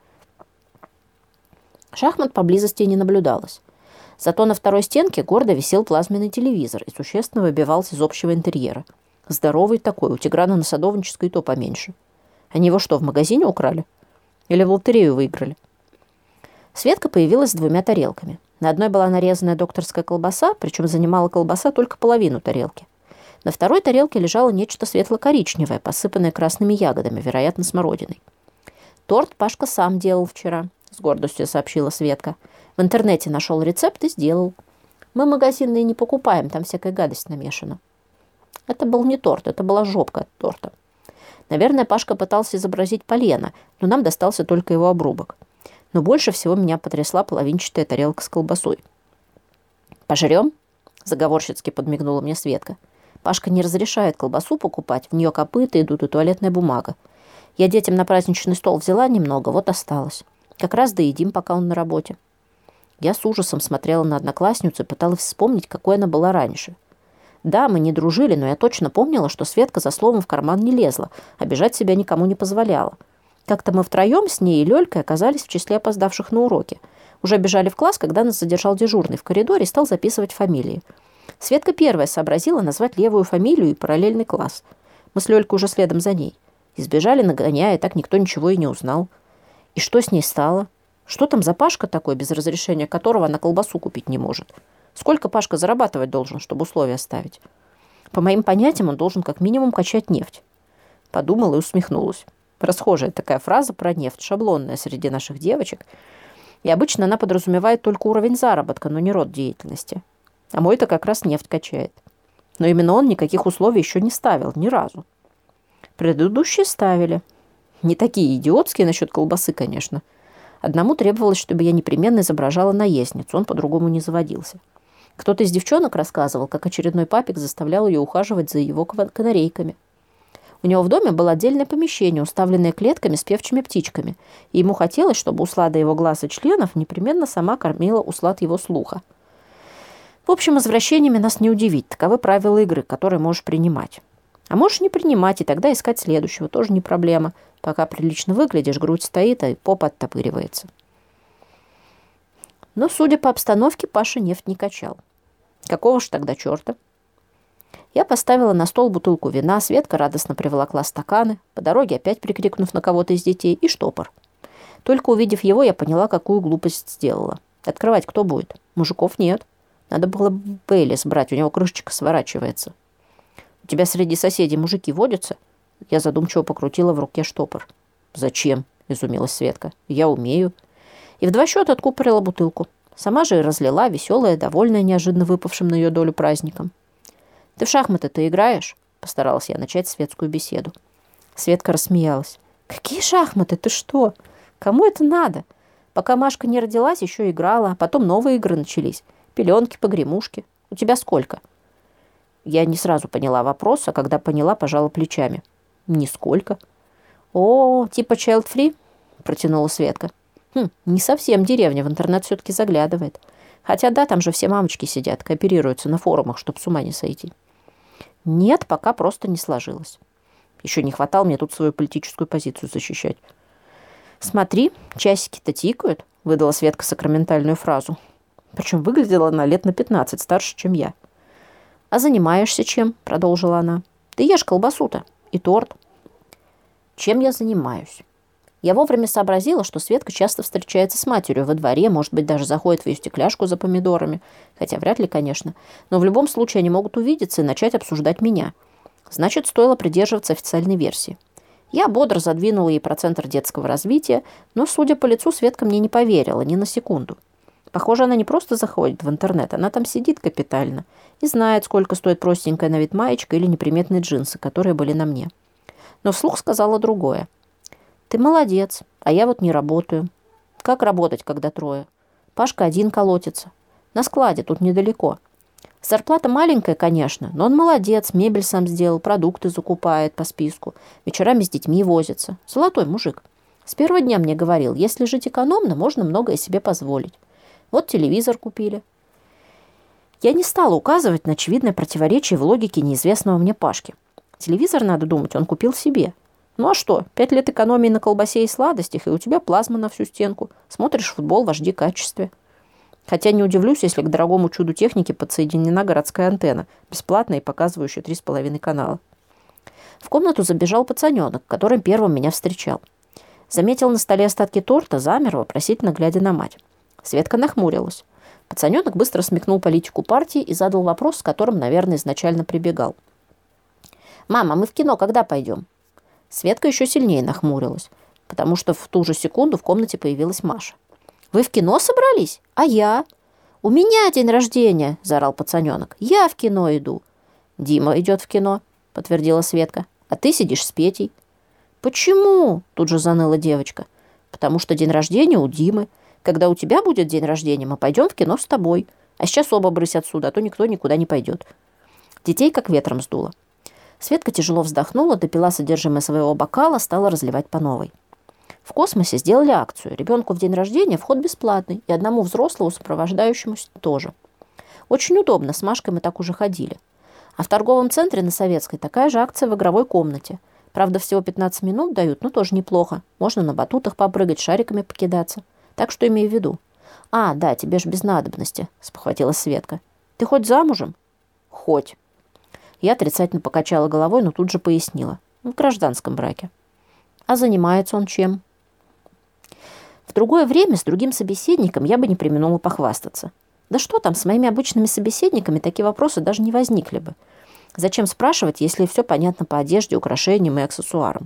Шахмат поблизости не наблюдалось. Зато на второй стенке гордо висел плазменный телевизор и существенно выбивался из общего интерьера. Здоровый такой, у Тиграна на Садовнической и то поменьше. Они его что, в магазине украли? Или в лотерею выиграли? Светка появилась с двумя тарелками. На одной была нарезанная докторская колбаса, причем занимала колбаса только половину тарелки. На второй тарелке лежало нечто светло-коричневое, посыпанное красными ягодами, вероятно, смородиной. «Торт Пашка сам делал вчера», — с гордостью сообщила Светка. «В интернете нашел рецепт и сделал. Мы магазинные не покупаем, там всякая гадость намешана». Это был не торт, это была жопка от торта. Наверное, Пашка пытался изобразить полено, но нам достался только его обрубок. Но больше всего меня потрясла половинчатая тарелка с колбасой. «Пожрем?» – заговорщицки подмигнула мне Светка. «Пашка не разрешает колбасу покупать, в нее копыта идут и туалетная бумага. Я детям на праздничный стол взяла немного, вот осталось. Как раз доедим, пока он на работе». Я с ужасом смотрела на одноклассницу и пыталась вспомнить, какой она была раньше. Да, мы не дружили, но я точно помнила, что Светка за словом в карман не лезла, обижать себя никому не позволяла. Как-то мы втроем с ней и Лёлькой оказались в числе опоздавших на уроки. Уже бежали в класс, когда нас задержал дежурный в коридоре и стал записывать фамилии. Светка первая сообразила назвать левую фамилию и параллельный класс. Мы с Лёлькой уже следом за ней. Избежали, нагоняя, так никто ничего и не узнал. И что с ней стало? Что там за Пашка такой, без разрешения которого она колбасу купить не может? Сколько Пашка зарабатывать должен, чтобы условия ставить? По моим понятиям, он должен как минимум качать нефть. Подумала и усмехнулась. Расхожая такая фраза про нефть, шаблонная среди наших девочек. И обычно она подразумевает только уровень заработка, но не род деятельности. А мой-то как раз нефть качает. Но именно он никаких условий еще не ставил, ни разу. Предыдущие ставили. Не такие идиотские насчет колбасы, конечно. Одному требовалось, чтобы я непременно изображала наездницу, он по-другому не заводился. Кто-то из девчонок рассказывал, как очередной папик заставлял ее ухаживать за его канарейками. У него в доме было отдельное помещение, уставленное клетками с певчими птичками, и ему хотелось, чтобы услада его глаз и членов непременно сама кормила услад его слуха. В общем, извращениями нас не удивить, таковы правила игры, которые можешь принимать. А можешь не принимать, и тогда искать следующего, тоже не проблема. Пока прилично выглядишь, грудь стоит, а попа оттопыривается. Но, судя по обстановке, Паша нефть не качал. Какого ж тогда черта? Я поставила на стол бутылку вина, Светка радостно приволокла стаканы, по дороге опять прикрикнув на кого-то из детей, и штопор. Только увидев его, я поняла, какую глупость сделала. Открывать кто будет? Мужиков нет. Надо было Бейлис брать, у него крышечка сворачивается. «У тебя среди соседей мужики водятся?» Я задумчиво покрутила в руке штопор. «Зачем?» – изумилась Светка. «Я умею». И в два счета откупорила бутылку. Сама же и разлила, веселая, довольная неожиданно выпавшим на ее долю праздником. «Ты в шахматы-то играешь?» – постаралась я начать светскую беседу. Светка рассмеялась. «Какие шахматы? Ты что? Кому это надо? Пока Машка не родилась, еще играла, а потом новые игры начались. Пеленки, погремушки. У тебя сколько?» Я не сразу поняла вопрос, а когда поняла, пожала плечами. «Нисколько». «О, типа child-free?» – протянула Светка. «Хм, не совсем деревня, в интернет все-таки заглядывает. Хотя да, там же все мамочки сидят, кооперируются на форумах, чтобы с ума не сойти». «Нет, пока просто не сложилось. Еще не хватало мне тут свою политическую позицию защищать». «Смотри, часики-то тикают», – выдала Светка сакраментальную фразу. Причем выглядела она лет на пятнадцать старше, чем я. «А занимаешься чем?» – продолжила она. «Ты ешь колбасу-то и торт». Чем я занимаюсь? Я вовремя сообразила, что Светка часто встречается с матерью во дворе, может быть, даже заходит в ее стекляшку за помидорами. Хотя вряд ли, конечно. Но в любом случае они могут увидеться и начать обсуждать меня. Значит, стоило придерживаться официальной версии. Я бодро задвинула ей про центр детского развития, но, судя по лицу, Светка мне не поверила ни на секунду. Похоже, она не просто заходит в интернет, она там сидит капитально и знает, сколько стоит простенькая на вид маечка или неприметные джинсы, которые были на мне. Но вслух сказала другое. «Ты молодец, а я вот не работаю». «Как работать, когда трое?» «Пашка один колотится. На складе, тут недалеко. Зарплата маленькая, конечно, но он молодец, мебель сам сделал, продукты закупает по списку, вечерами с детьми возится. Золотой мужик. С первого дня мне говорил, если жить экономно, можно многое себе позволить. Вот телевизор купили». Я не стала указывать на очевидное противоречие в логике неизвестного мне Пашки. Телевизор, надо думать, он купил себе. Ну а что, пять лет экономии на колбасе и сладостях, и у тебя плазма на всю стенку. Смотришь футбол в эйч ди-качестве. Хотя не удивлюсь, если к дорогому чуду техники подсоединена городская антенна, бесплатная и показывающая три с половиной канала. В комнату забежал пацаненок, который первым меня встречал. Заметил на столе остатки торта, замер, вопросительно глядя на мать. Светка нахмурилась. Пацаненок быстро смекнул политику партии и задал вопрос, с которым, наверное, изначально прибегал. «Мама, мы в кино когда пойдем?» Светка еще сильнее нахмурилась, потому что в ту же секунду в комнате появилась Маша. «Вы в кино собрались? А я?» «У меня день рождения!» – заорал пацаненок. «Я в кино иду!» «Дима идет в кино», – подтвердила Светка. «А ты сидишь с Петей». «Почему?» – тут же заныла девочка. «Потому что день рождения у Димы. Когда у тебя будет день рождения, мы пойдем в кино с тобой. А сейчас оба брысь отсюда, а то никто никуда не пойдет. Детей как ветром сдуло. Светка тяжело вздохнула, допила содержимое своего бокала, стала разливать по новой. В космосе сделали акцию. Ребенку в день рождения вход бесплатный, и одному взрослому сопровождающему тоже. Очень удобно, с Машкой мы так уже ходили. А в торговом центре на Советской такая же акция в игровой комнате. Правда, всего пятнадцать минут дают, но тоже неплохо. Можно на батутах попрыгать, шариками покидаться. Так что имею в виду. «А, да, тебе ж без надобности», — спохватилась Светка. «Ты хоть замужем?» «Хоть». Я отрицательно покачала головой, но тут же пояснила. В гражданском браке. «А занимается он чем?» В другое время с другим собеседником я бы не преминула похвастаться. Да что там, с моими обычными собеседниками такие вопросы даже не возникли бы. Зачем спрашивать, если все понятно по одежде, украшениям и аксессуарам?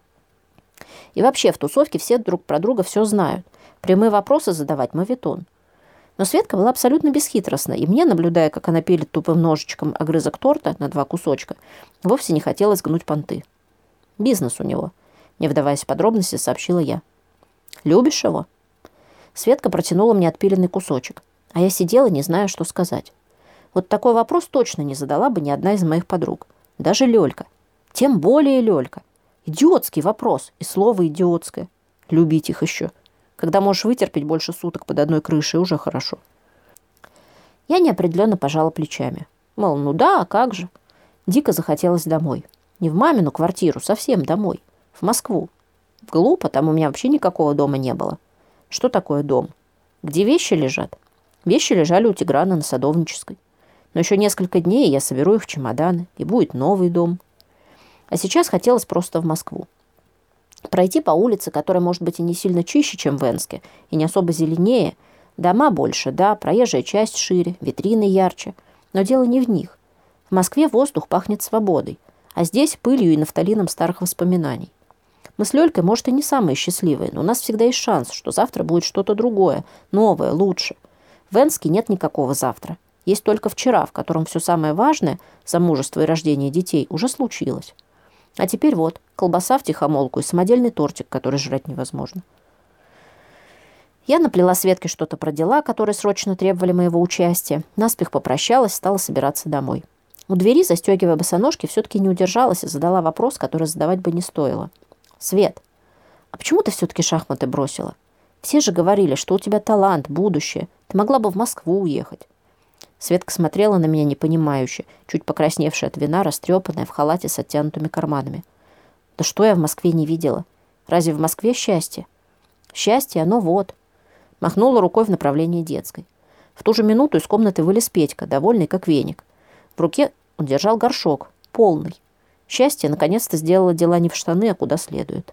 И вообще, в тусовке все друг про друга все знают. Прямые вопросы задавать – моветон. Но Светка была абсолютно бесхитростна, и мне, наблюдая, как она пилит тупым ножичком огрызок торта на два кусочка, вовсе не хотелось гнуть понты. «Бизнес у него», – не вдаваясь в подробности, сообщила я. «Любишь его?» Светка протянула мне отпиленный кусочек, а я сидела, не зная, что сказать. Вот такой вопрос точно не задала бы ни одна из моих подруг. Даже Лёлька. Тем более Лёлька. Идиотский вопрос, и слово идиотское. Любить их еще. Когда можешь вытерпеть больше суток под одной крышей, уже хорошо. Я неопределенно пожала плечами. Мол, ну да, а как же? Дико захотелось домой. Не в мамину квартиру, совсем домой. В Москву. Глупо, там у меня вообще никакого дома не было. Что такое дом? Где вещи лежат? Вещи лежали у Тиграна на Садовнической. Но еще несколько дней, и я соберу их в чемоданы, и будет новый дом. А сейчас хотелось просто в Москву. Пройти по улице, которая, может быть, и не сильно чище, чем в Энске, и не особо зеленее. Дома больше, да, проезжая часть шире, витрины ярче. Но дело не в них. В Москве воздух пахнет свободой, а здесь пылью и нафталином старых воспоминаний. Мы с Лёлькой, может, и не самые счастливые, но у нас всегда есть шанс, что завтра будет что-то другое, новое, лучше. В Энске нет никакого завтра. Есть только вчера, в котором все самое важное, замужество и рождение детей, уже случилось. А теперь вот, колбаса втихомолку и самодельный тортик, который жрать невозможно. Я наплела Светке что-то про дела, которые срочно требовали моего участия, наспех попрощалась, стала собираться домой. У двери, застегивая босоножки, все-таки не удержалась и задала вопрос, который задавать бы не стоило. «Свет, а почему ты все-таки шахматы бросила? Все же говорили, что у тебя талант, будущее. Ты могла бы в Москву уехать». Светка смотрела на меня непонимающе, чуть покрасневшая от вина, растрепанная, в халате с оттянутыми карманами. «Да что я в Москве не видела? Разве в Москве счастье?» «Счастье, оно вот». Махнула рукой в направлении детской. В ту же минуту из комнаты вылез Петька, довольный как веник. В руке он держал горшок, полный. Счастье наконец-то сделало дела не в штаны, а куда следует.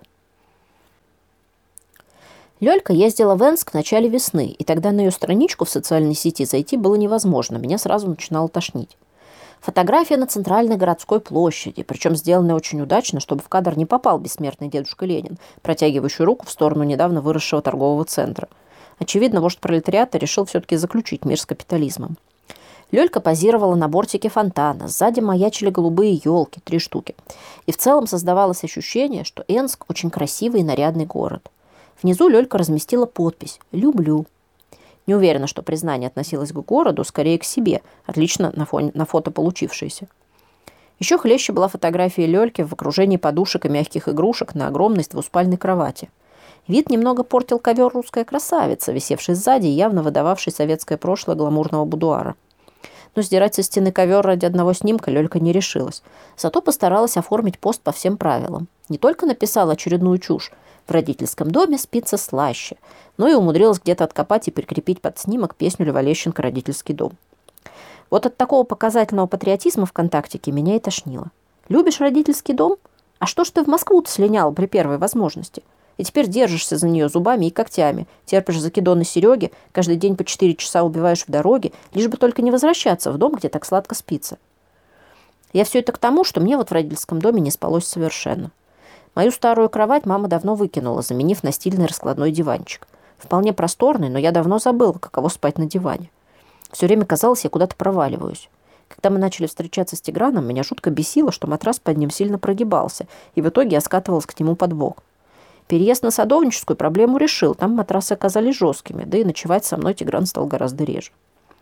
Лёлька ездила в Энск в начале весны, и тогда на ее страничку в социальной сети зайти было невозможно, меня сразу начинало тошнить. Фотография на центральной городской площади, причем сделанная очень удачно, чтобы в кадр не попал бессмертный дедушка Ленин, протягивающий руку в сторону недавно выросшего торгового центра. Очевидно, вождь пролетариата решил все-таки заключить мир с капитализмом. Лёлька позировала на бортике фонтана, сзади маячили голубые елки, три штуки. И в целом создавалось ощущение, что Энск очень красивый и нарядный город. Внизу Лёлька разместила подпись «Люблю». Не уверена, что признание относилось к городу, скорее к себе, отлично на, фоне, на фото получившееся. Еще хлеще была фотография Лёльки в окружении подушек и мягких игрушек на огромной двуспальной кровати. Вид немного портил ковер «Русская красавица», висевший сзади и явно выдававший советское прошлое гламурного будуара. Но сдирать со стены ковер ради одного снимка Лёлька не решилась. Зато постаралась оформить пост по всем правилам. Не только написала очередную чушь «В родительском доме спится слаще», но и умудрилась где-то откопать и прикрепить под снимок песню Льва Лещенко «Родительский дом». Вот от такого показательного патриотизма ВКонтактике меня и тошнило. Любишь родительский дом? А что ж ты в Москву-то слиняла при первой возможности? И теперь держишься за нее зубами и когтями, терпишь закидоны Сереги, каждый день по четыре часа убиваешь в дороге, лишь бы только не возвращаться в дом, где так сладко спится. Я все это к тому, что мне вот в родительском доме не спалось совершенно. Мою старую кровать мама давно выкинула, заменив на стильный раскладной диванчик. Вполне просторный, но я давно забыла, каково спать на диване. Все время казалось, я куда-то проваливаюсь. Когда мы начали встречаться с Тиграном, меня жутко бесило, что матрас под ним сильно прогибался, и в итоге я скатывалась к нему под бок. Переезд на Садовническую проблему решил, там матрасы оказались жесткими, да и ночевать со мной Тигран стал гораздо реже.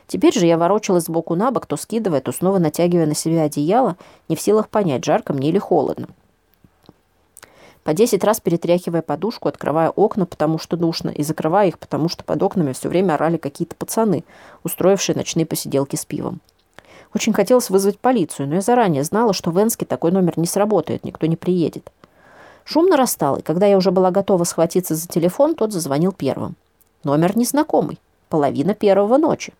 Теперь же я ворочалась сбоку на бок, то скидывая, то снова натягивая на себя одеяло, не в силах понять, жарко мне или холодно. По десять раз перетряхивая подушку, открывая окна, потому что душно, и закрывая их, потому что под окнами все время орали какие-то пацаны, устроившие ночные посиделки с пивом. Очень хотелось вызвать полицию, но я заранее знала, что в Энске такой номер не сработает, никто не приедет. Шум нарастал, и когда я уже была готова схватиться за телефон, тот зазвонил первым. Номер незнакомый, половина первого ночи.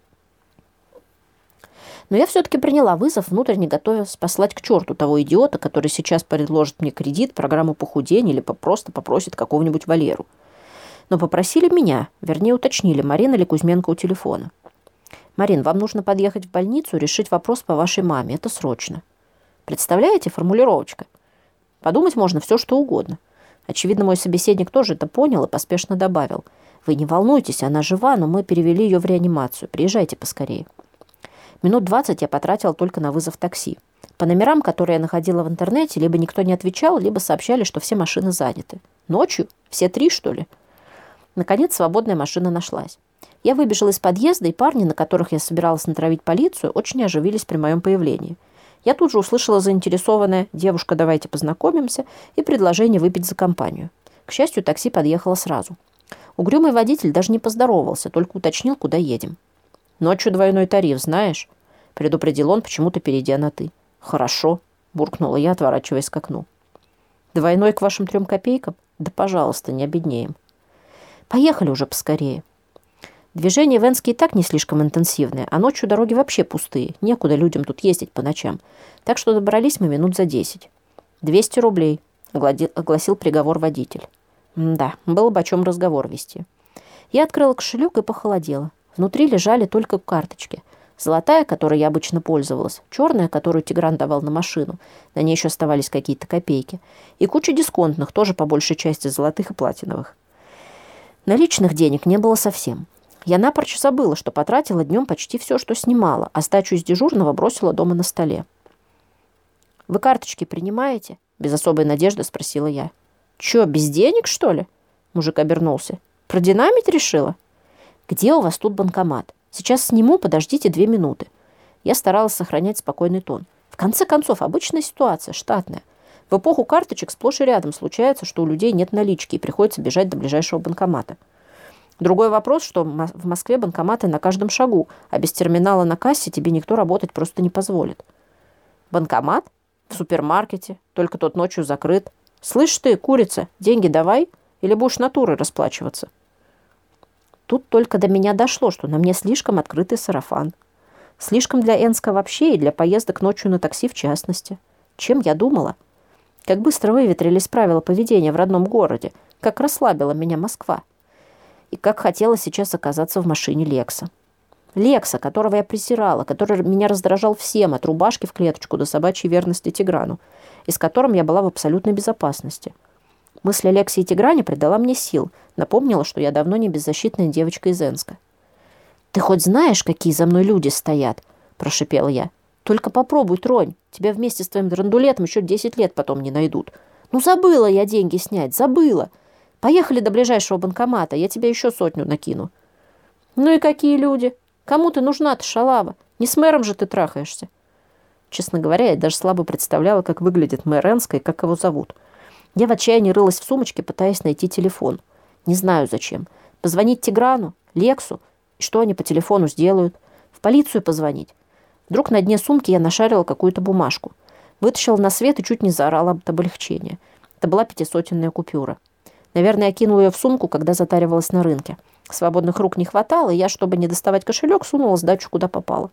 Но я все-таки приняла вызов, внутренне готовясь послать к черту того идиота, который сейчас предложит мне кредит, программу похудения или просто попросит какого-нибудь Валеру. Но попросили меня, вернее уточнили, Марина или Кузьменко у телефона. «Марин, вам нужно подъехать в больницу, решить вопрос по вашей маме. Это срочно». Представляете, формулировочка? Подумать можно все, что угодно. Очевидно, мой собеседник тоже это понял и поспешно добавил. «Вы не волнуйтесь, она жива, но мы перевели ее в реанимацию. Приезжайте поскорее». Минут двадцать я потратила только на вызов такси. По номерам, которые я находила в интернете, либо никто не отвечал, либо сообщали, что все машины заняты. Ночью? Все три, что ли? Наконец, свободная машина нашлась. Я выбежала из подъезда, и парни, на которых я собиралась натравить полицию, очень оживились при моем появлении. Я тут же услышала заинтересованное «девушка, давайте познакомимся» и предложение выпить за компанию. К счастью, такси подъехало сразу. Угрюмый водитель даже не поздоровался, только уточнил, куда едем. «Ночью двойной тариф, знаешь?» — предупредил он, почему-то перейдя на «ты». «Хорошо», — буркнула я, отворачиваясь к окну. «Двойной к вашим трем копейкам? Да, пожалуйста, не обеднеем». «Поехали уже поскорее». Движение в Энске и так не слишком интенсивное, а ночью дороги вообще пустые, некуда людям тут ездить по ночам. Так что добрались мы минут за десять. «Двести рублей», — огласил приговор водитель. Да, было бы о чем разговор вести. Я открыла кошелек и похолодела. Внутри лежали только карточки. Золотая, которой я обычно пользовалась, черная, которую Тигран давал на машину, на ней еще оставались какие-то копейки, и куча дисконтных, тоже по большей части золотых и платиновых. Наличных денег не было совсем. Я напрочь забыла, что потратила днем почти все, что снимала, а сдачу из дежурного бросила дома на столе. «Вы карточки принимаете?» — без особой надежды спросила я. «Чё, без денег, что ли?» — мужик обернулся. «Продинамить решила?» «Где у вас тут банкомат? Сейчас сниму, подождите две минуты». Я старалась сохранять спокойный тон. В конце концов, обычная ситуация, штатная. В эпоху карточек сплошь и рядом случается, что у людей нет налички и приходится бежать до ближайшего банкомата. Другой вопрос, что в Москве банкоматы на каждом шагу, а без терминала на кассе тебе никто работать просто не позволит. «Банкомат? В супермаркете? Только тот ночью закрыт. Слышь ты, курица, деньги давай, или будешь натурой расплачиваться?» Тут только до меня дошло, что на мне слишком открытый сарафан. Слишком для Энска вообще и для поездок ночью на такси в частности. Чем я думала? Как быстро выветрились правила поведения в родном городе, как расслабила меня Москва. И как хотела сейчас оказаться в машине Лекса. Лекса, которого я презирала, который меня раздражал всем, от рубашки в клеточку до собачьей верности Тиграну, и с которым я была в абсолютной безопасности. Мысль о Лексе и Тигране придала мне сил, напомнила, что я давно не беззащитная девочка из Энска. «Ты хоть знаешь, какие за мной люди стоят?» – прошипела я. «Только попробуй, тронь. Тебя вместе с твоим драндулетом еще десять лет потом не найдут. Ну, забыла я деньги снять, забыла. Поехали до ближайшего банкомата, я тебе еще сотню накину». «Ну и какие люди? Кому ты нужна-то, шалава? Не с мэром же ты трахаешься». Честно говоря, я даже слабо представляла, как выглядит мэр Энска и как его зовут. Я в отчаянии рылась в сумочке, пытаясь найти телефон. Не знаю зачем. Позвонить Тиграну, Лексу? И что они по телефону сделают? В полицию позвонить? Вдруг на дне сумки я нашарила какую-то бумажку. Вытащила на свет и чуть не заорала от облегчения. Это была пятисотенная купюра. Наверное, я кинула ее в сумку, когда затаривалась на рынке. Свободных рук не хватало, и я, чтобы не доставать кошелек, сунула сдачу куда попало.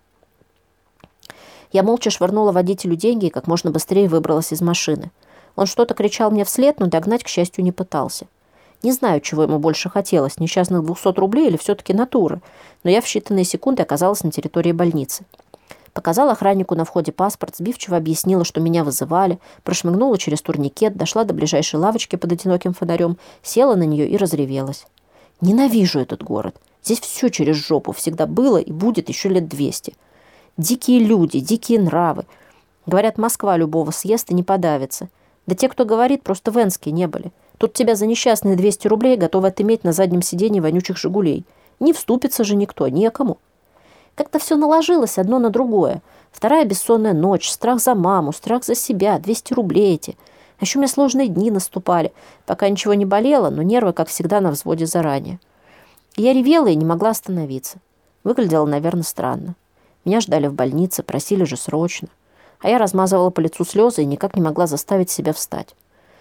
Я молча швырнула водителю деньги и как можно быстрее выбралась из машины. Он что-то кричал мне вслед, но догнать, к счастью, не пытался. Не знаю, чего ему больше хотелось, несчастных двухсот рублей или все-таки натуры, но я в считанные секунды оказалась на территории больницы. Показала охраннику на входе паспорт, сбивчиво объяснила, что меня вызывали, прошмыгнула через турникет, дошла до ближайшей лавочки под одиноким фонарем, села на нее и разревелась. Ненавижу этот город. Здесь все через жопу, всегда было и будет еще лет двести. Дикие люди, дикие нравы. Говорят, Москва любого съест и не подавится. Да те, кто говорит, просто в Энске не были. Тут тебя за несчастные двести рублей готовы отыметь на заднем сиденье вонючих «Жигулей». Не вступится же никто, некому. Как-то все наложилось одно на другое. Вторая бессонная ночь, страх за маму, страх за себя, двести рублей эти. А еще у меня сложные дни наступали, пока ничего не болело, но нервы, как всегда, на взводе заранее. И я ревела и не могла остановиться. Выглядело, наверное, странно. Меня ждали в больнице, просили же срочно. А я размазывала по лицу слезы и никак не могла заставить себя встать.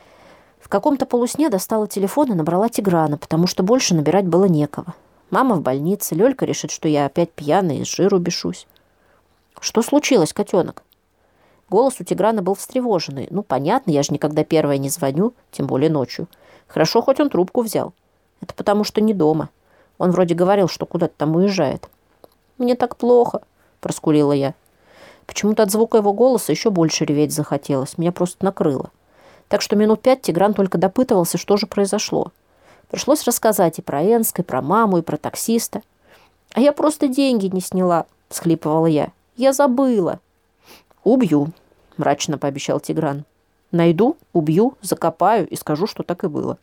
В каком-то полусне достала телефон и набрала Тиграна, потому что больше набирать было некого. Мама в больнице, Лёлька решит, что я опять пьяная и с жиру бешусь. «Что случилось, котенок?» Голос у Тиграна был встревоженный. Ну, понятно, я же никогда первая не звоню, тем более ночью. Хорошо, хоть он трубку взял. Это потому, что не дома. Он вроде говорил, что куда-то там уезжает. «Мне так плохо», — проскулила я. Почему-то от звука его голоса еще больше реветь захотелось. Меня просто накрыло. Так что минут пять Тигран только допытывался, что же произошло. Пришлось рассказать и про Энска, и про маму, и про таксиста. «А я просто деньги не сняла», — всхлипывала я. «Я забыла». «Убью», — мрачно пообещал Тигран. «Найду, убью, закопаю и скажу, что так и было».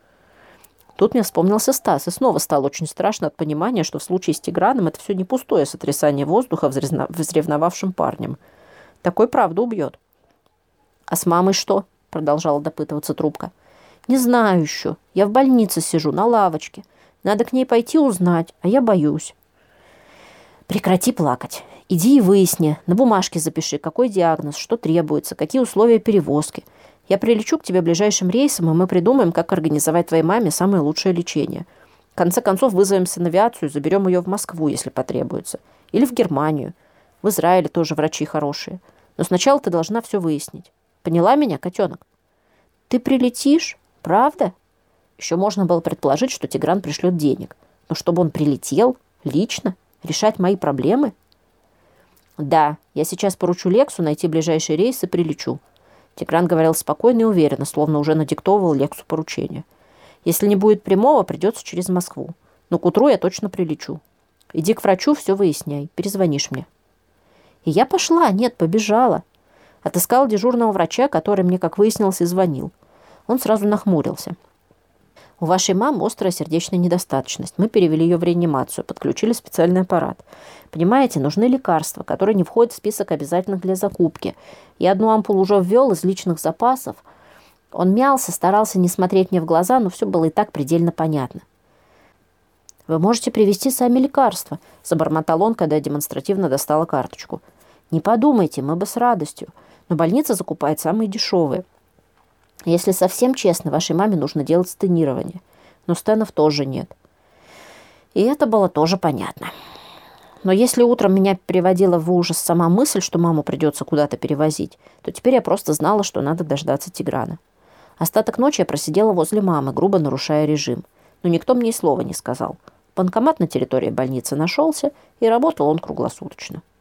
Тут мне вспомнился Стас, и снова стало очень страшно от понимания, что в случае с Тиграном это все не пустое сотрясание воздуха взревновавшим парнем. Такой правда убьет. «А с мамой что?» — продолжала допытываться трубка. «Не знаю еще. Я в больнице сижу, на лавочке. Надо к ней пойти узнать, а я боюсь». «Прекрати плакать. Иди и выясни. На бумажке запиши, какой диагноз, что требуется, какие условия перевозки. Я прилечу к тебе ближайшим рейсом, и мы придумаем, как организовать твоей маме самое лучшее лечение. В конце концов, вызовем санавиацию, заберем ее в Москву, если потребуется. Или в Германию. В Израиле тоже врачи хорошие. Но сначала ты должна все выяснить. Поняла меня, котенок?» «Ты прилетишь? Правда?» Еще можно было предположить, что Тигран пришлет денег. Но чтобы он прилетел лично решать мои проблемы? «Да, я сейчас поручу Лексу найти ближайший рейс и прилечу». Тигран говорил спокойно и уверенно, словно уже надиктовывал Лексу поручение. «Если не будет прямого, придется через Москву. Но к утру я точно прилечу. Иди к врачу, все выясняй. Перезвонишь мне». И я пошла, нет, побежала. Отыскала дежурного врача, который мне, как выяснилось, и звонил. Он сразу нахмурился. «У вашей мамы острая сердечная недостаточность. Мы перевели ее в реанимацию, подключили специальный аппарат. Понимаете, нужны лекарства, которые не входят в список обязательных для закупки. Я одну ампулу уже ввел из личных запасов». Он мялся, старался не смотреть мне в глаза, но все было и так предельно понятно. «Вы можете привезти сами лекарства», — забормотал он, когда я демонстративно достала карточку. «Не подумайте, мы бы с радостью. Но больница закупает самые дешевые. Если совсем честно, вашей маме нужно делать стенирование. Но стенов тоже нет». И это было тоже понятно. Но если утром меня приводила в ужас сама мысль, что маму придется куда-то перевозить, то теперь я просто знала, что надо дождаться Тиграна. Остаток ночи я просидела возле мамы, грубо нарушая режим. Но никто мне и слова не сказал. Банкомат на территории больницы нашелся, и работал он круглосуточно.